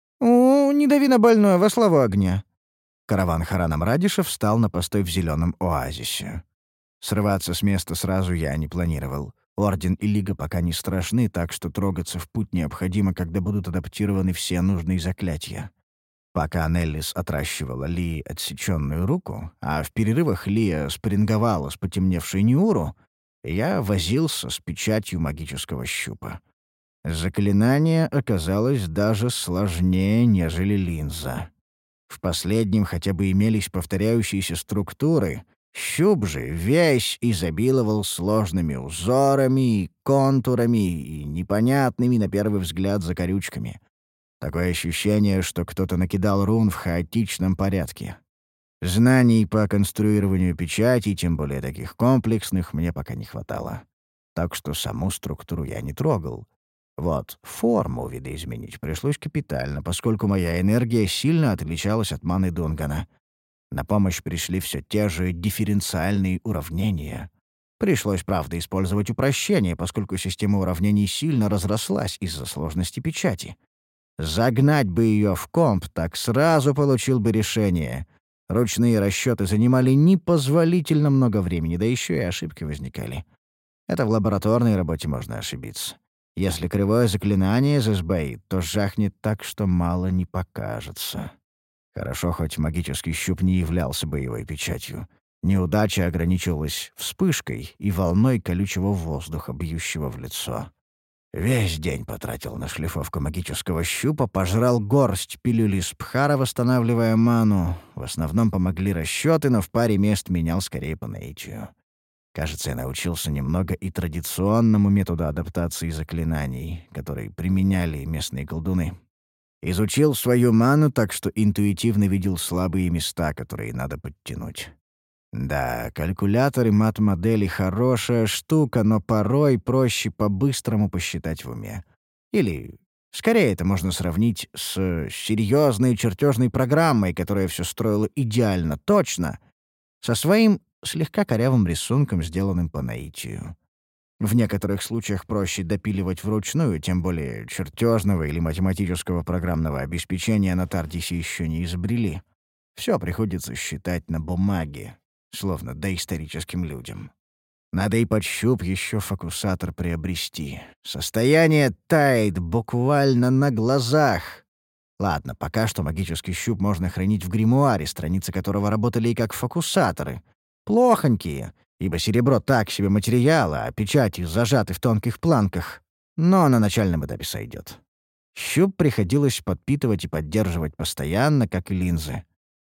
«О, не дави на больное, во славу огня». Караван Хараном Радиша встал на постой в зеленом оазисе. Срываться с места сразу я не планировал. Орден и Лига пока не страшны, так что трогаться в путь необходимо, когда будут адаптированы все нужные заклятия. Пока Неллис отращивала Лии отсеченную руку, а в перерывах Лия спарринговала с потемневшей Ниуру, я возился с печатью магического щупа. Заклинание оказалось даже сложнее, нежели линза. В последнем хотя бы имелись повторяющиеся структуры, щуп же весь изобиловал сложными узорами, контурами и непонятными на первый взгляд закорючками. Такое ощущение, что кто-то накидал рун в хаотичном порядке. Знаний по конструированию печатей, тем более таких комплексных, мне пока не хватало. Так что саму структуру я не трогал. Вот, форму видоизменить пришлось капитально, поскольку моя энергия сильно отличалась от маны Дунгана. На помощь пришли все те же дифференциальные уравнения. Пришлось, правда, использовать упрощение, поскольку система уравнений сильно разрослась из-за сложности печати. Загнать бы ее в комп, так сразу получил бы решение. Ручные расчеты занимали непозволительно много времени, да еще и ошибки возникали. Это в лабораторной работе можно ошибиться. Если кривое заклинание засбоит, то жахнет так, что мало не покажется. Хорошо, хоть магический щуп не являлся боевой печатью. Неудача ограничилась вспышкой и волной колючего воздуха, бьющего в лицо. Весь день потратил на шлифовку магического щупа, пожрал горсть пилюли спхара, восстанавливая ману. В основном помогли расчеты, но в паре мест менял скорее по наитию. Кажется, я научился немного и традиционному методу адаптации заклинаний, который применяли местные колдуны. Изучил свою ману, так что интуитивно видел слабые места, которые надо подтянуть. Да, калькуляторы мат-модели — хорошая штука, но порой проще по-быстрому посчитать в уме. Или, скорее, это можно сравнить с серьезной чертежной программой, которая все строила идеально точно, со своим слегка корявым рисунком, сделанным по наитию. В некоторых случаях проще допиливать вручную, тем более чертежного или математического программного обеспечения на Тардисе еще не изобрели. Все приходится считать на бумаге, словно доисторическим людям. Надо и под щуп еще фокусатор приобрести. Состояние тает буквально на глазах. Ладно, пока что магический щуп можно хранить в гримуаре, страницы которого работали и как фокусаторы. Плохонькие, ибо серебро так себе материал, а печати зажаты в тонких планках. Но на начальном этапе сойдет. Щуп приходилось подпитывать и поддерживать постоянно, как и линзы.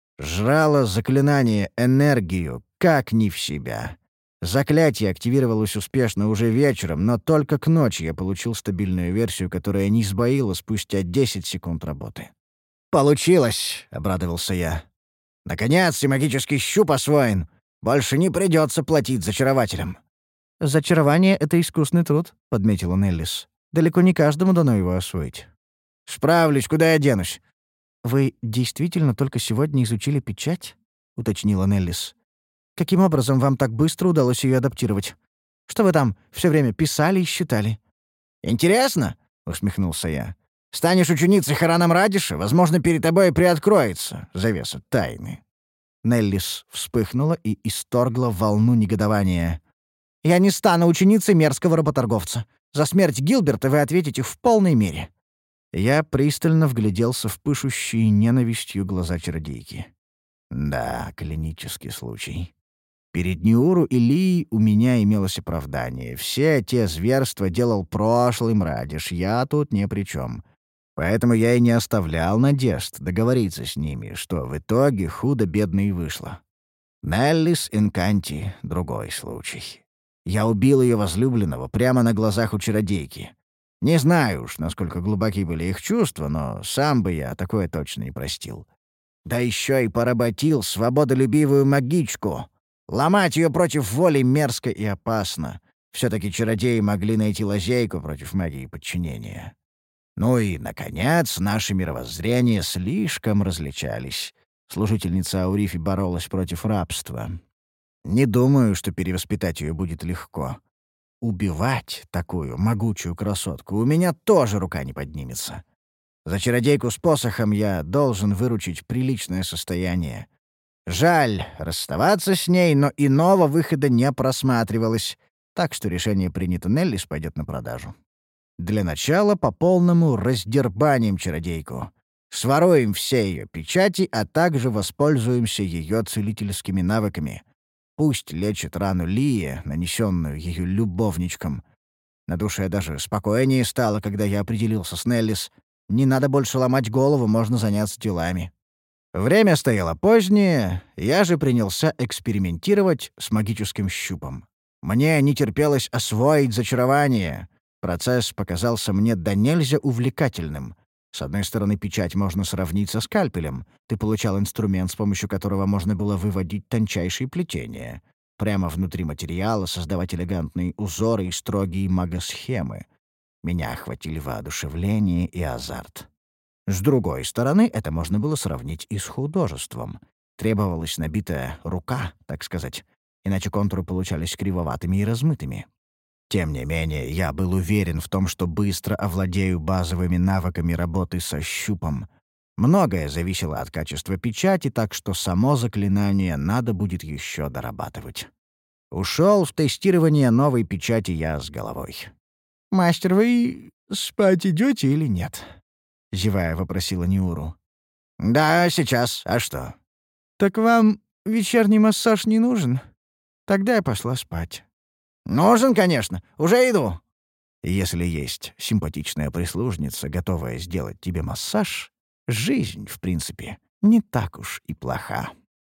Жрало заклинание энергию, как не в себя. Заклятие активировалось успешно уже вечером, но только к ночи я получил стабильную версию, которая не сбоила спустя десять секунд работы. «Получилось!» — обрадовался я. «Наконец-то магический щуп освоен! Больше не придется платить зачарователям!» «Зачарование — это искусный труд», — подметила Неллис. «Далеко не каждому дано его освоить». «Справлюсь, куда я денусь?» «Вы действительно только сегодня изучили печать?» — уточнила Неллис. «Каким образом вам так быстро удалось ее адаптировать? Что вы там все время писали и считали?» «Интересно?» — усмехнулся я. «Станешь ученицей Хараном Радиша, возможно, перед тобой приоткроется завеса тайны». Неллис вспыхнула и исторгла волну негодования. «Я не стану ученицей мерзкого работорговца. За смерть Гилберта вы ответите в полной мере». Я пристально вгляделся в пышущие ненавистью глаза чародейки. Да, клинический случай. Перед Ниуру и Лией у меня имелось оправдание. Все те зверства делал прошлый Мрадиш, я тут ни при чем. Поэтому я и не оставлял надежд договориться с ними, что в итоге худо-бедно и вышло. Неллис Инканти — другой случай. Я убил ее возлюбленного прямо на глазах у чародейки. Не знаю уж, насколько глубоки были их чувства, но сам бы я такое точно не простил. Да еще и поработил свободолюбивую магичку. Ломать ее против воли мерзко и опасно. Все-таки чародеи могли найти лазейку против магии подчинения. Ну и, наконец, наши мировоззрения слишком различались. Служительница Аурифи боролась против рабства. Не думаю, что перевоспитать ее будет легко. Убивать такую могучую красотку у меня тоже рука не поднимется. За чародейку с посохом я должен выручить приличное состояние. Жаль расставаться с ней, но иного выхода не просматривалось, так что решение принято, Неллис пойдет на продажу. Для начала по полному раздербаним чародейку. Своруем все ее печати, а также воспользуемся ее целительскими навыками. Пусть лечит рану Лии, нанесенную ее любовничком. На душе даже спокойнее стало, когда я определился с Неллис. Не надо больше ломать голову, можно заняться делами. Время стояло позднее, я же принялся экспериментировать с магическим щупом. Мне не терпелось освоить зачарование. Процесс показался мне до нельзя увлекательным. С одной стороны, печать можно сравнить со скальпелем. Ты получал инструмент, с помощью которого можно было выводить тончайшие плетения. Прямо внутри материала создавать элегантные узоры и строгие магосхемы. Меня охватили воодушевление и азарт. С другой стороны, это можно было сравнить и с художеством. Требовалась набитая рука, так сказать, иначе контуры получались кривоватыми и размытыми. Тем не менее, я был уверен в том, что быстро овладею базовыми навыками работы со щупом. Многое зависело от качества печати, так что само заклинание надо будет еще дорабатывать. Ушел в тестирование новой печати я с головой. «Мастер, вы спать идете или нет?» — зевая вопросила Ниуру. «Да, сейчас. А что?» «Так вам вечерний массаж не нужен? Тогда я пошла спать». «Нужен, конечно. Уже иду». Если есть симпатичная прислужница, готовая сделать тебе массаж, жизнь, в принципе, не так уж и плоха.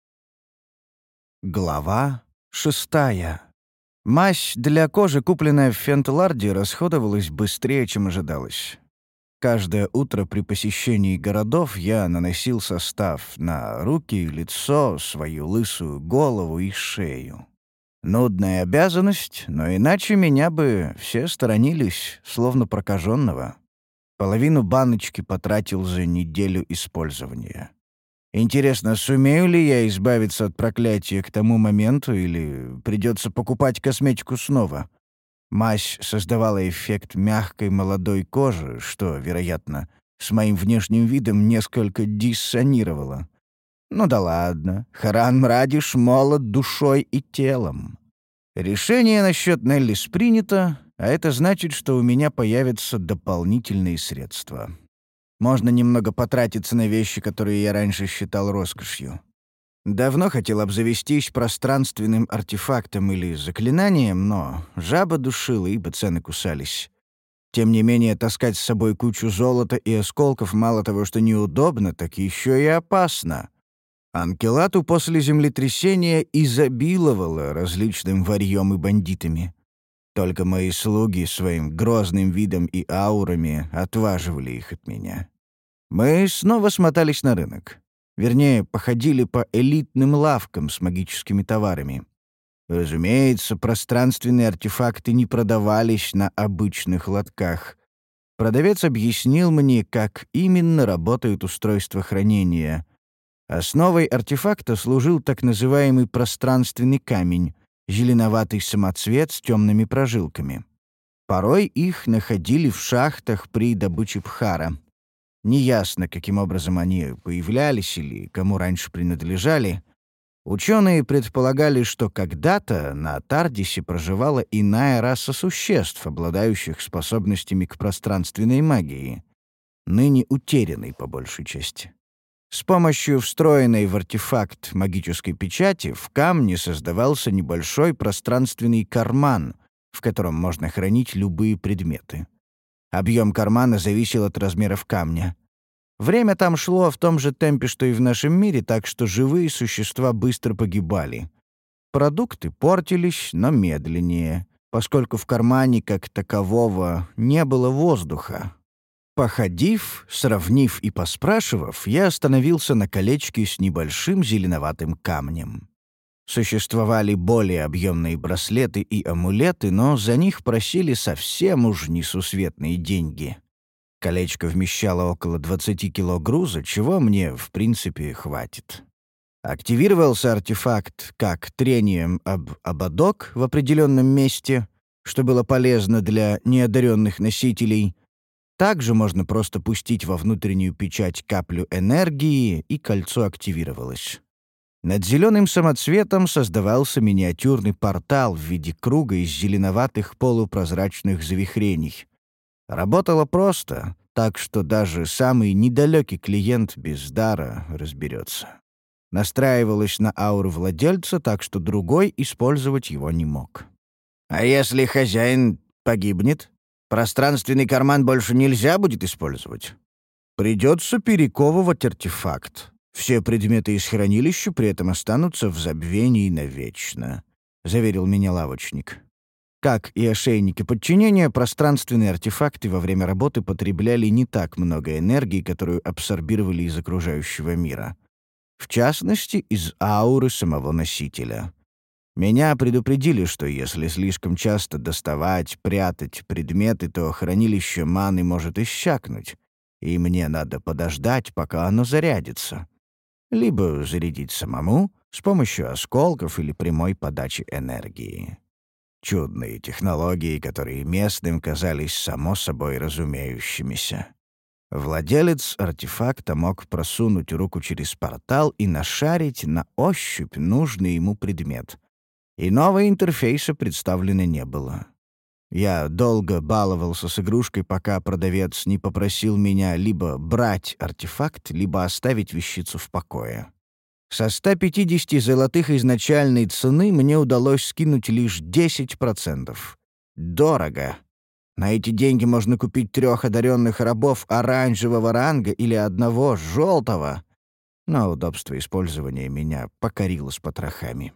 Глава шестая. Мазь для кожи, купленная в Фентларде, расходовалась быстрее, чем ожидалось. Каждое утро при посещении городов я наносил состав на руки, лицо, свою лысую голову и шею. Нудная обязанность, но иначе меня бы все сторонились, словно прокаженного. Половину баночки потратил за неделю использования. Интересно, сумею ли я избавиться от проклятия к тому моменту или придется покупать косметику снова? Мазь создавала эффект мягкой молодой кожи, что, вероятно, с моим внешним видом несколько диссонировало. Ну да ладно, Харан Мрадиш молод душой и телом. Решение насчет Неллис принято, а это значит, что у меня появятся дополнительные средства. Можно немного потратиться на вещи, которые я раньше считал роскошью. Давно хотел обзавестись пространственным артефактом или заклинанием, но жаба душила, ибо цены кусались. Тем не менее, таскать с собой кучу золота и осколков мало того, что неудобно, так еще и опасно. Анкелату после землетрясения изобиловало различным варьем и бандитами. Только мои слуги своим грозным видом и аурами отваживали их от меня. Мы снова смотались на рынок. Вернее, походили по элитным лавкам с магическими товарами. Разумеется, пространственные артефакты не продавались на обычных лотках. Продавец объяснил мне, как именно работает устройство хранения. Основой артефакта служил так называемый пространственный камень, зеленоватый самоцвет с темными прожилками. Порой их находили в шахтах при добыче пхара. Неясно, каким образом они появлялись или кому раньше принадлежали. Ученые предполагали, что когда-то на Тардисе проживала иная раса существ, обладающих способностями к пространственной магии, ныне утерянной по большей части. С помощью встроенной в артефакт магической печати в камне создавался небольшой пространственный карман, в котором можно хранить любые предметы. Объем кармана зависел от размеров камня. Время там шло в том же темпе, что и в нашем мире, так что живые существа быстро погибали. Продукты портились, но медленнее, поскольку в кармане как такового не было воздуха. Походив, сравнив и поспрашивав, я остановился на колечке с небольшим зеленоватым камнем. Существовали более объемные браслеты и амулеты, но за них просили совсем уж несусветные деньги. Колечко вмещало около двадцати кило груза, чего мне, в принципе, хватит. Активировался артефакт как трением об ободок в определенном месте, что было полезно для неодаренных носителей. Также можно просто пустить во внутреннюю печать каплю энергии, и кольцо активировалось. Над зеленым самоцветом создавался миниатюрный портал в виде круга из зеленоватых полупрозрачных завихрений. Работало просто, так что даже самый недалекий клиент без дара разберется. Настраивалось на ауру владельца, так что другой использовать его не мог. «А если хозяин погибнет? Пространственный карман больше нельзя будет использовать?» «Придется перековывать артефакт. Все предметы из хранилища при этом останутся в забвении навечно», — заверил меня лавочник. Как и ошейники подчинения, пространственные артефакты во время работы потребляли не так много энергии, которую абсорбировали из окружающего мира. В частности, из ауры самого носителя. Меня предупредили, что если слишком часто доставать, прятать предметы, то хранилище маны может иссякнуть, и мне надо подождать, пока оно зарядится. Либо зарядить самому с помощью осколков или прямой подачи энергии. Чудные технологии, которые местным казались само собой разумеющимися. Владелец артефакта мог просунуть руку через портал и нашарить на ощупь нужный ему предмет. Иного интерфейса представлено не было. Я долго баловался с игрушкой, пока продавец не попросил меня либо брать артефакт, либо оставить вещицу в покое. Со ста пятидесяти золотых изначальной цены мне удалось скинуть лишь десять процентов. Дорого. На эти деньги можно купить трех одаренных рабов оранжевого ранга или одного желтого. Но удобство использования меня покорило с потрохами.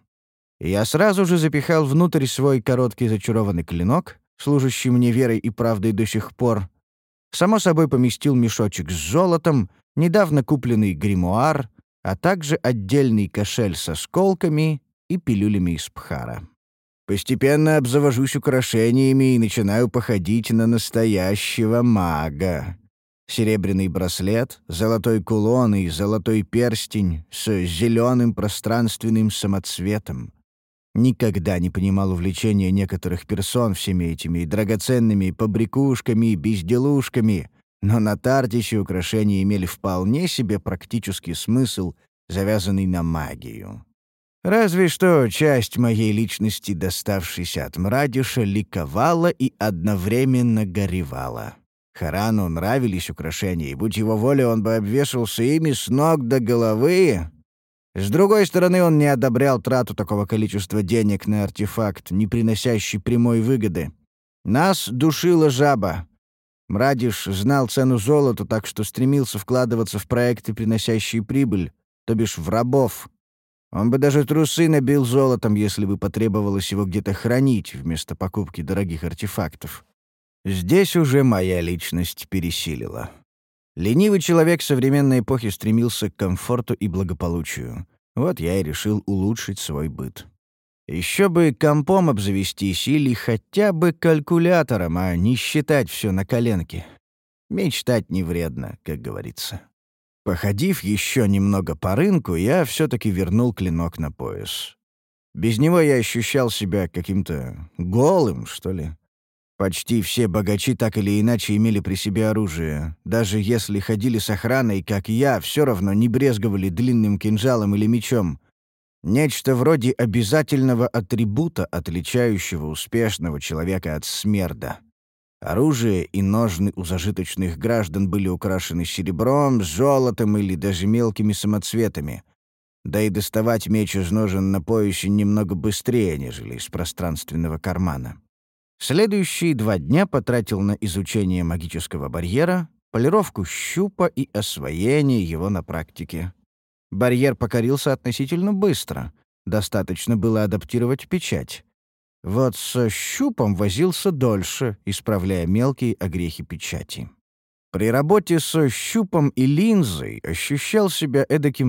Я сразу же запихал внутрь свой короткий зачарованный клинок, служащий мне верой и правдой до сих пор. Само собой поместил мешочек с золотом, недавно купленный гримуар, а также отдельный кошель с осколками и пилюлями из пхара. Постепенно обзавожусь украшениями и начинаю походить на настоящего мага. Серебряный браслет, золотой кулон и золотой перстень с зеленым пространственным самоцветом. Никогда не понимал увлечения некоторых персон всеми этими драгоценными побрякушками и безделушками, но на Тартисе украшения имели вполне себе практический смысл, завязанный на магию. Разве что часть моей личности, доставшейся от Мрадиша, ликовала и одновременно горевала. Харану нравились украшения, и, будь его воля, он бы обвешался ими с ног до головы. С другой стороны, он не одобрял трату такого количества денег на артефакт, не приносящий прямой выгоды. Нас душила жаба. Мрадиш знал цену золота, так что стремился вкладываться в проекты, приносящие прибыль, то бишь в рабов. Он бы даже трусы набил золотом, если бы потребовалось его где-то хранить вместо покупки дорогих артефактов. Здесь уже моя личность пересилила. Ленивый человек современной эпохи стремился к комфорту и благополучию. Вот я и решил улучшить свой быт. Еще бы компом обзавестись или хотя бы калькулятором, а не считать все на коленке. Мечтать не вредно, как говорится. Походив еще немного по рынку, я все-таки вернул клинок на пояс. Без него я ощущал себя каким-то голым, что ли. Почти все богачи так или иначе имели при себе оружие. Даже если ходили с охраной, как я, все равно не брезговали длинным кинжалом или мечом. Нечто вроде обязательного атрибута, отличающего успешного человека от смерда. Оружие и ножны у зажиточных граждан были украшены серебром, золотом или даже мелкими самоцветами. Да и доставать меч из ножен на поясе немного быстрее, нежели из пространственного кармана. Следующие два дня потратил на изучение магического барьера, полировку щупа и освоение его на практике. Барьер покорился относительно быстро. Достаточно было адаптировать печать. Вот со щупом возился дольше, исправляя мелкие огрехи печати. При работе со щупом и линзой ощущал себя эдаким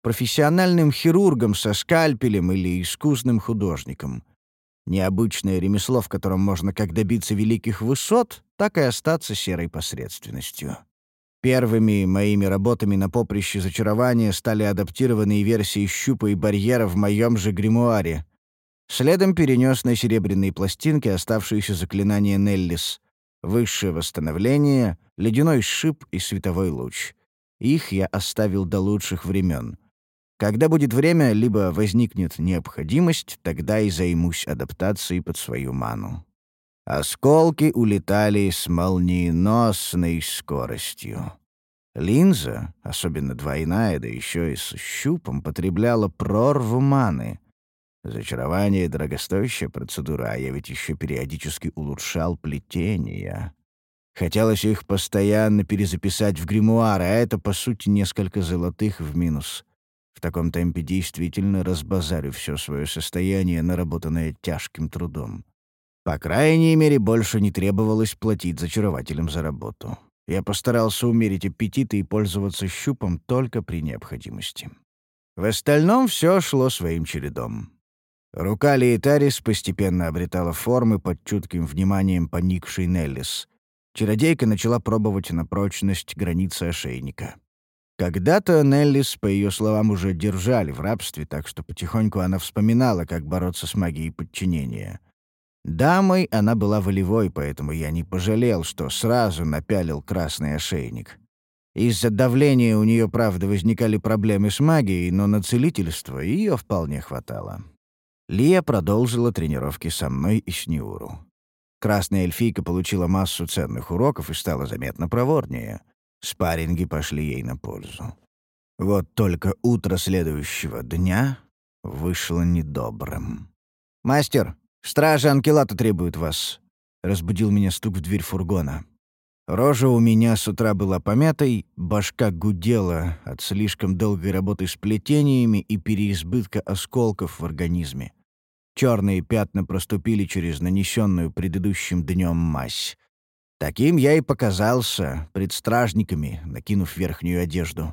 профессиональным хирургом со скальпелем или искусным художником. Необычное ремесло, в котором можно как добиться великих высот, так и остаться серой посредственностью. Первыми моими работами на поприще зачарования стали адаптированные версии щупа и барьера в моем же гримуаре. Следом перенес на серебряные пластинки оставшиеся заклинания Неллис. Высшее восстановление, ледяной шип и световой луч. Их я оставил до лучших времен. Когда будет время, либо возникнет необходимость, тогда и займусь адаптацией под свою ману. Осколки улетали с молниеносной скоростью. Линза, особенно двойная, да еще и с щупом, потребляла прорву маны. Зачарование — дорогостоящая процедура, а я ведь еще периодически улучшал плетения. Хотелось их постоянно перезаписать в гримуар, а это, по сути, несколько золотых в минус. В таком темпе действительно разбазарю все свое состояние, наработанное тяжким трудом. По крайней мере, больше не требовалось платить зачарователям за работу. Я постарался умерить аппетиты и пользоваться щупом только при необходимости. В остальном все шло своим чередом. Рука Лейтарис постепенно обретала формы под чутким вниманием поникшей Неллис. Чародейка начала пробовать на прочность границы ошейника. Когда-то Неллис, по ее словам, уже держали в рабстве, так что потихоньку она вспоминала, как бороться с магией подчинения. Дамой она была волевой, поэтому я не пожалел, что сразу напялил красный ошейник. Из-за давления у нее, правда, возникали проблемы с магией, но на целительство ее вполне хватало. Лия продолжила тренировки со мной и с Ниуру. Красная эльфийка получила массу ценных уроков и стала заметно проворнее. Спарринги пошли ей на пользу. Вот только утро следующего дня вышло недобрым. «Мастер, стражи Анкелата требуют вас», — разбудил меня стук в дверь фургона. Рожа у меня с утра была помятой, башка гудела от слишком долгой работы с плетениями и переизбытка осколков в организме. Черные пятна проступили через нанесенную предыдущим днем мазь. Таким я и показался пред стражниками, накинув верхнюю одежду.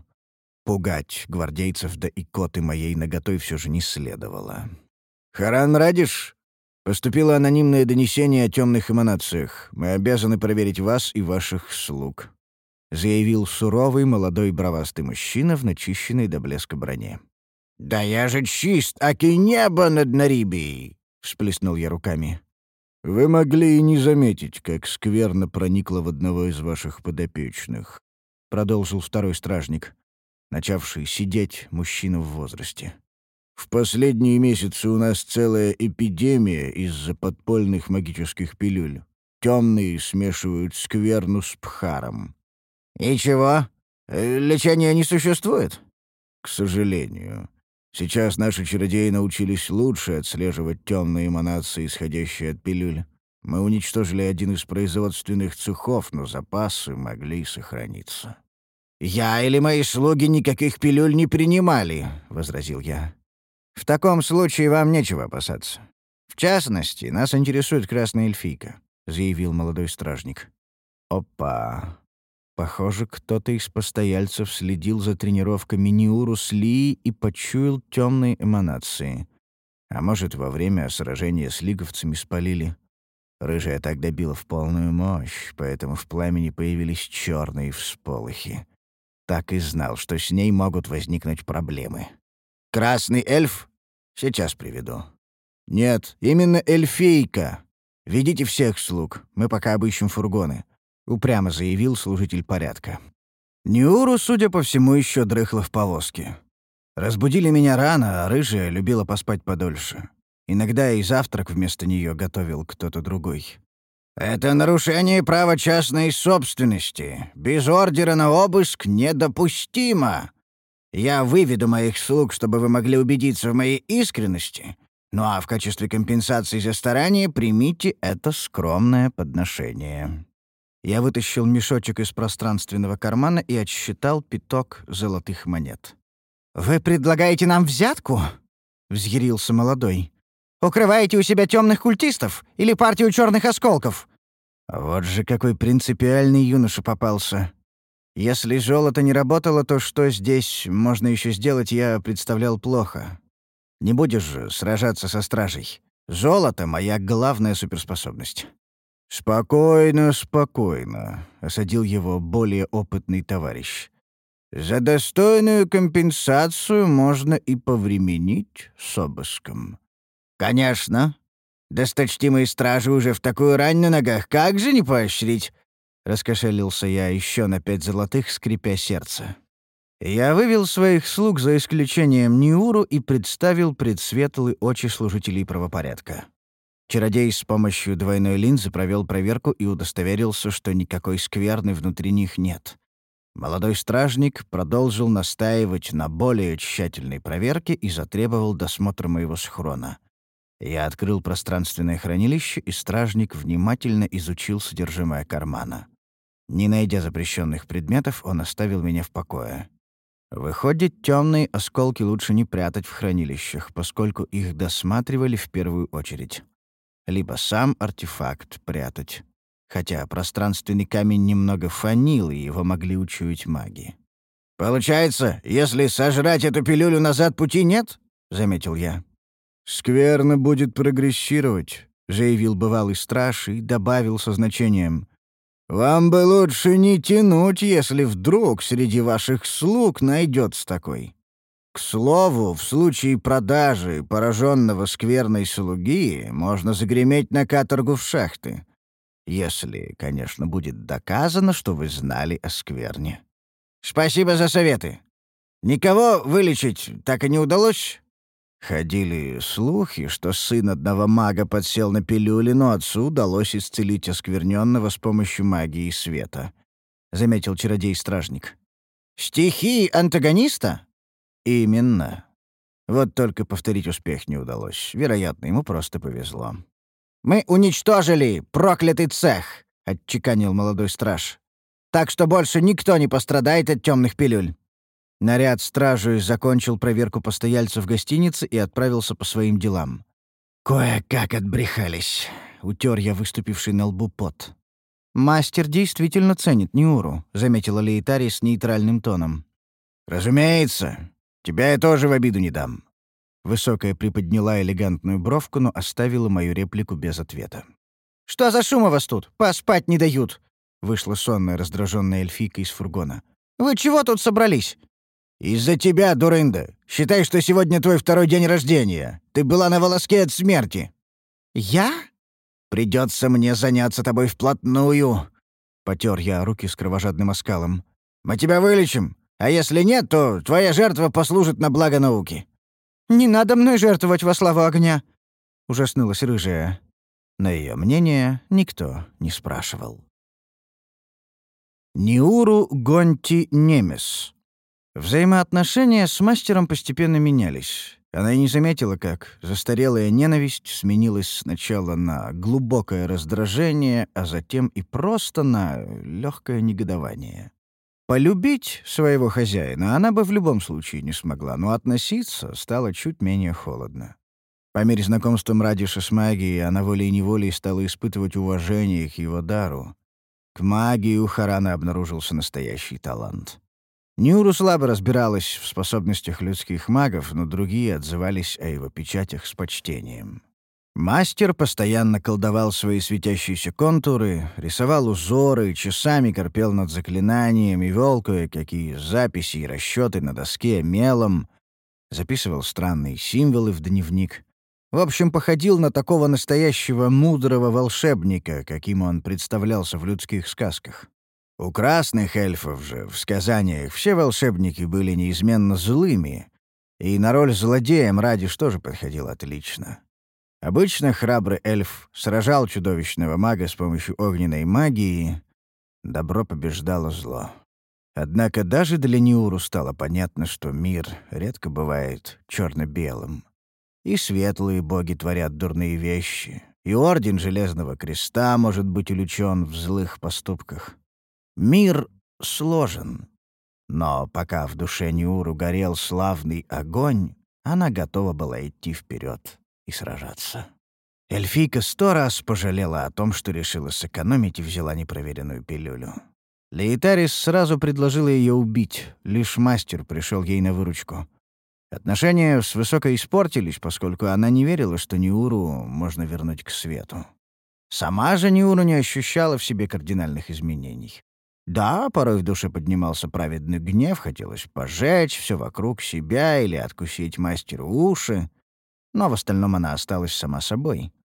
Пугать гвардейцев да икоты моей наготой все же не следовало. «Харан Радиш, поступило анонимное донесение о темных эманациях. Мы обязаны проверить вас и ваших слуг», — заявил суровый молодой бровастый мужчина в начищенной до блеска броне. «Да я же чист, аки небо над Нарибией!» — всплеснул я руками. «Вы могли и не заметить, как скверно проникло в одного из ваших подопечных», — продолжил второй стражник, начавший сидеть мужчина в возрасте. «В последние месяцы у нас целая эпидемия из-за подпольных магических пилюль. Темные смешивают скверну с пхаром». «И чего? Лечения не существует?» «К сожалению. Сейчас наши чародеи научились лучше отслеживать темные эманации, исходящие от пилюль. Мы уничтожили один из производственных цехов, но запасы могли сохраниться». «Я или мои слуги никаких пилюль не принимали», — возразил я. «В таком случае вам нечего опасаться. В частности, нас интересует красная эльфийка», — заявил молодой стражник. «Опа! Похоже, кто-то из постояльцев следил за тренировками Ниуру с Лией и почуял темные эманации. А может, во время сражения с лиговцами спалили. Рыжая тогда била в полную мощь, поэтому в пламени появились черные всполохи. Так и знал, что с ней могут возникнуть проблемы. «Красный эльф? Сейчас приведу». «Нет, именно эльфийка. Ведите всех слуг, мы пока обыщем фургоны», — упрямо заявил служитель порядка. Ниуру, судя по всему, еще дрыхла в повозке. Разбудили меня рано, а рыжая любила поспать подольше. Иногда и завтрак вместо нее готовил кто-то другой. «Это нарушение права частной собственности. Без ордера на обыск недопустимо. Я выведу моих слуг, чтобы вы могли убедиться в моей искренности. Ну а в качестве компенсации за старание примите это скромное подношение». Я вытащил мешочек из пространственного кармана и отсчитал пяток золотых монет. «Вы предлагаете нам взятку?» — взъярился молодой. «Укрываете у себя темных культистов или партию черных осколков?» Вот же какой принципиальный юноша попался. Если золото не работало, то что здесь можно еще сделать, я представлял плохо. Не будешь же сражаться со стражей. Золото — моя главная суперспособность. «Спокойно, спокойно», — осадил его более опытный товарищ. «За достойную компенсацию можно и повременить с обыском». «Конечно. Досточтимые стражи уже в такую рань на ногах. Как же не поощрить?» Раскошелился я еще на пять золотых, скрипя сердце. Я вывел своих слуг за исключением Ниуру и представил пред светлые очи служителей правопорядка. Чародей с помощью двойной линзы провел проверку и удостоверился, что никакой скверны внутри них нет. Молодой стражник продолжил настаивать на более тщательной проверке и затребовал досмотра моего схрона. Я открыл пространственное хранилище, и стражник внимательно изучил содержимое кармана. Не найдя запрещенных предметов, он оставил меня в покое. Выходит, темные осколки лучше не прятать в хранилищах, поскольку их досматривали в первую очередь. Либо сам артефакт прятать. Хотя пространственный камень немного фанил, и его могли учуять маги. «Получается, если сожрать эту пилюлю, назад пути нет?» — заметил я. «Скверно будет прогрессировать», — заявил бывалый страж и добавил со значением. «Вам бы лучше не тянуть, если вдруг среди ваших слуг найдется такой. К слову, в случае продажи пораженного скверной слуги можно загреметь на каторгу в шахты. Если, конечно, будет доказано, что вы знали о скверне». «Спасибо за советы. Никого вылечить так и не удалось?» Ходили слухи, что сын одного мага подсел на пилюли, но отцу удалось исцелить оскверненного с помощью магии света, — заметил чародей-стражник. «Стихии антагониста?» «Именно. Вот только повторить успех не удалось. Вероятно, ему просто повезло». «Мы уничтожили проклятый цех», — отчеканил молодой страж. «Так что больше никто не пострадает от темных пилюль». Наряд стражи закончил проверку постояльцев гостиницы и отправился по своим делам. «Кое-как отбрехались», — утер я выступивший на лбу пот. «Мастер действительно ценит Ниуру», — заметила Лейтари с нейтральным тоном. «Разумеется. Тебя я тоже в обиду не дам». Высокая приподняла элегантную бровку, но оставила мою реплику без ответа. «Что за шум у вас тут? Поспать не дают!» — вышла сонная раздраженная эльфийка из фургона. «Вы чего тут собрались?» «Из-за тебя, дурында. Считай, что сегодня твой второй день рождения. Ты была на волоске от смерти». «Я?» «Придется мне заняться тобой вплотную», — потер я руки с кровожадным оскалом. «Мы тебя вылечим, а если нет, то твоя жертва послужит на благо науки». «Не надо мной жертвовать во славу огня», — ужаснулась рыжая. На ее мнение никто не спрашивал. Ниуру Гонти Немес. Взаимоотношения с мастером постепенно менялись. Она и не заметила, как застарелая ненависть сменилась сначала на глубокое раздражение, а затем и просто на легкое негодование. Полюбить своего хозяина она бы в любом случае не смогла, но относиться стало чуть менее холодно. По мере знакомства Мрадиша с магией она волей-неволей стала испытывать уважение к его дару. К магии у Харана обнаружился настоящий талант. Ниуру слабо разбиралась в способностях людских магов, но другие отзывались о его печатях с почтением. Мастер постоянно колдовал свои светящиеся контуры, рисовал узоры, часами корпел над заклинанием и вел кое-какие записи и расчеты на доске мелом, записывал странные символы в дневник. В общем, походил на такого настоящего мудрого волшебника, каким он представлялся в людских сказках. У красных эльфов же в сказаниях все волшебники были неизменно злыми, и на роль злодея Мрадиш тоже подходил отлично. Обычно храбрый эльф сражал чудовищного мага с помощью огненной магии, добро побеждало зло. Однако даже для Ниуру стало понятно, что мир редко бывает черно-белым. И светлые боги творят дурные вещи, и Орден Железного Креста может быть увлечен в злых поступках. Мир сложен, но пока в душе Ниуру горел славный огонь, она готова была идти вперед и сражаться. Эльфийка сто раз пожалела о том, что решила сэкономить и взяла непроверенную пилюлю. Лейтарис сразу предложила ее убить, лишь мастер пришел ей на выручку. Отношения с Высокой испортились, поскольку она не верила, что Ниуру можно вернуть к свету. Сама же Ниуру не ощущала в себе кардинальных изменений. Да, порой в душе поднимался праведный гнев, хотелось пожечь все вокруг себя или откусить мастеру уши, но в остальном она осталась сама собой,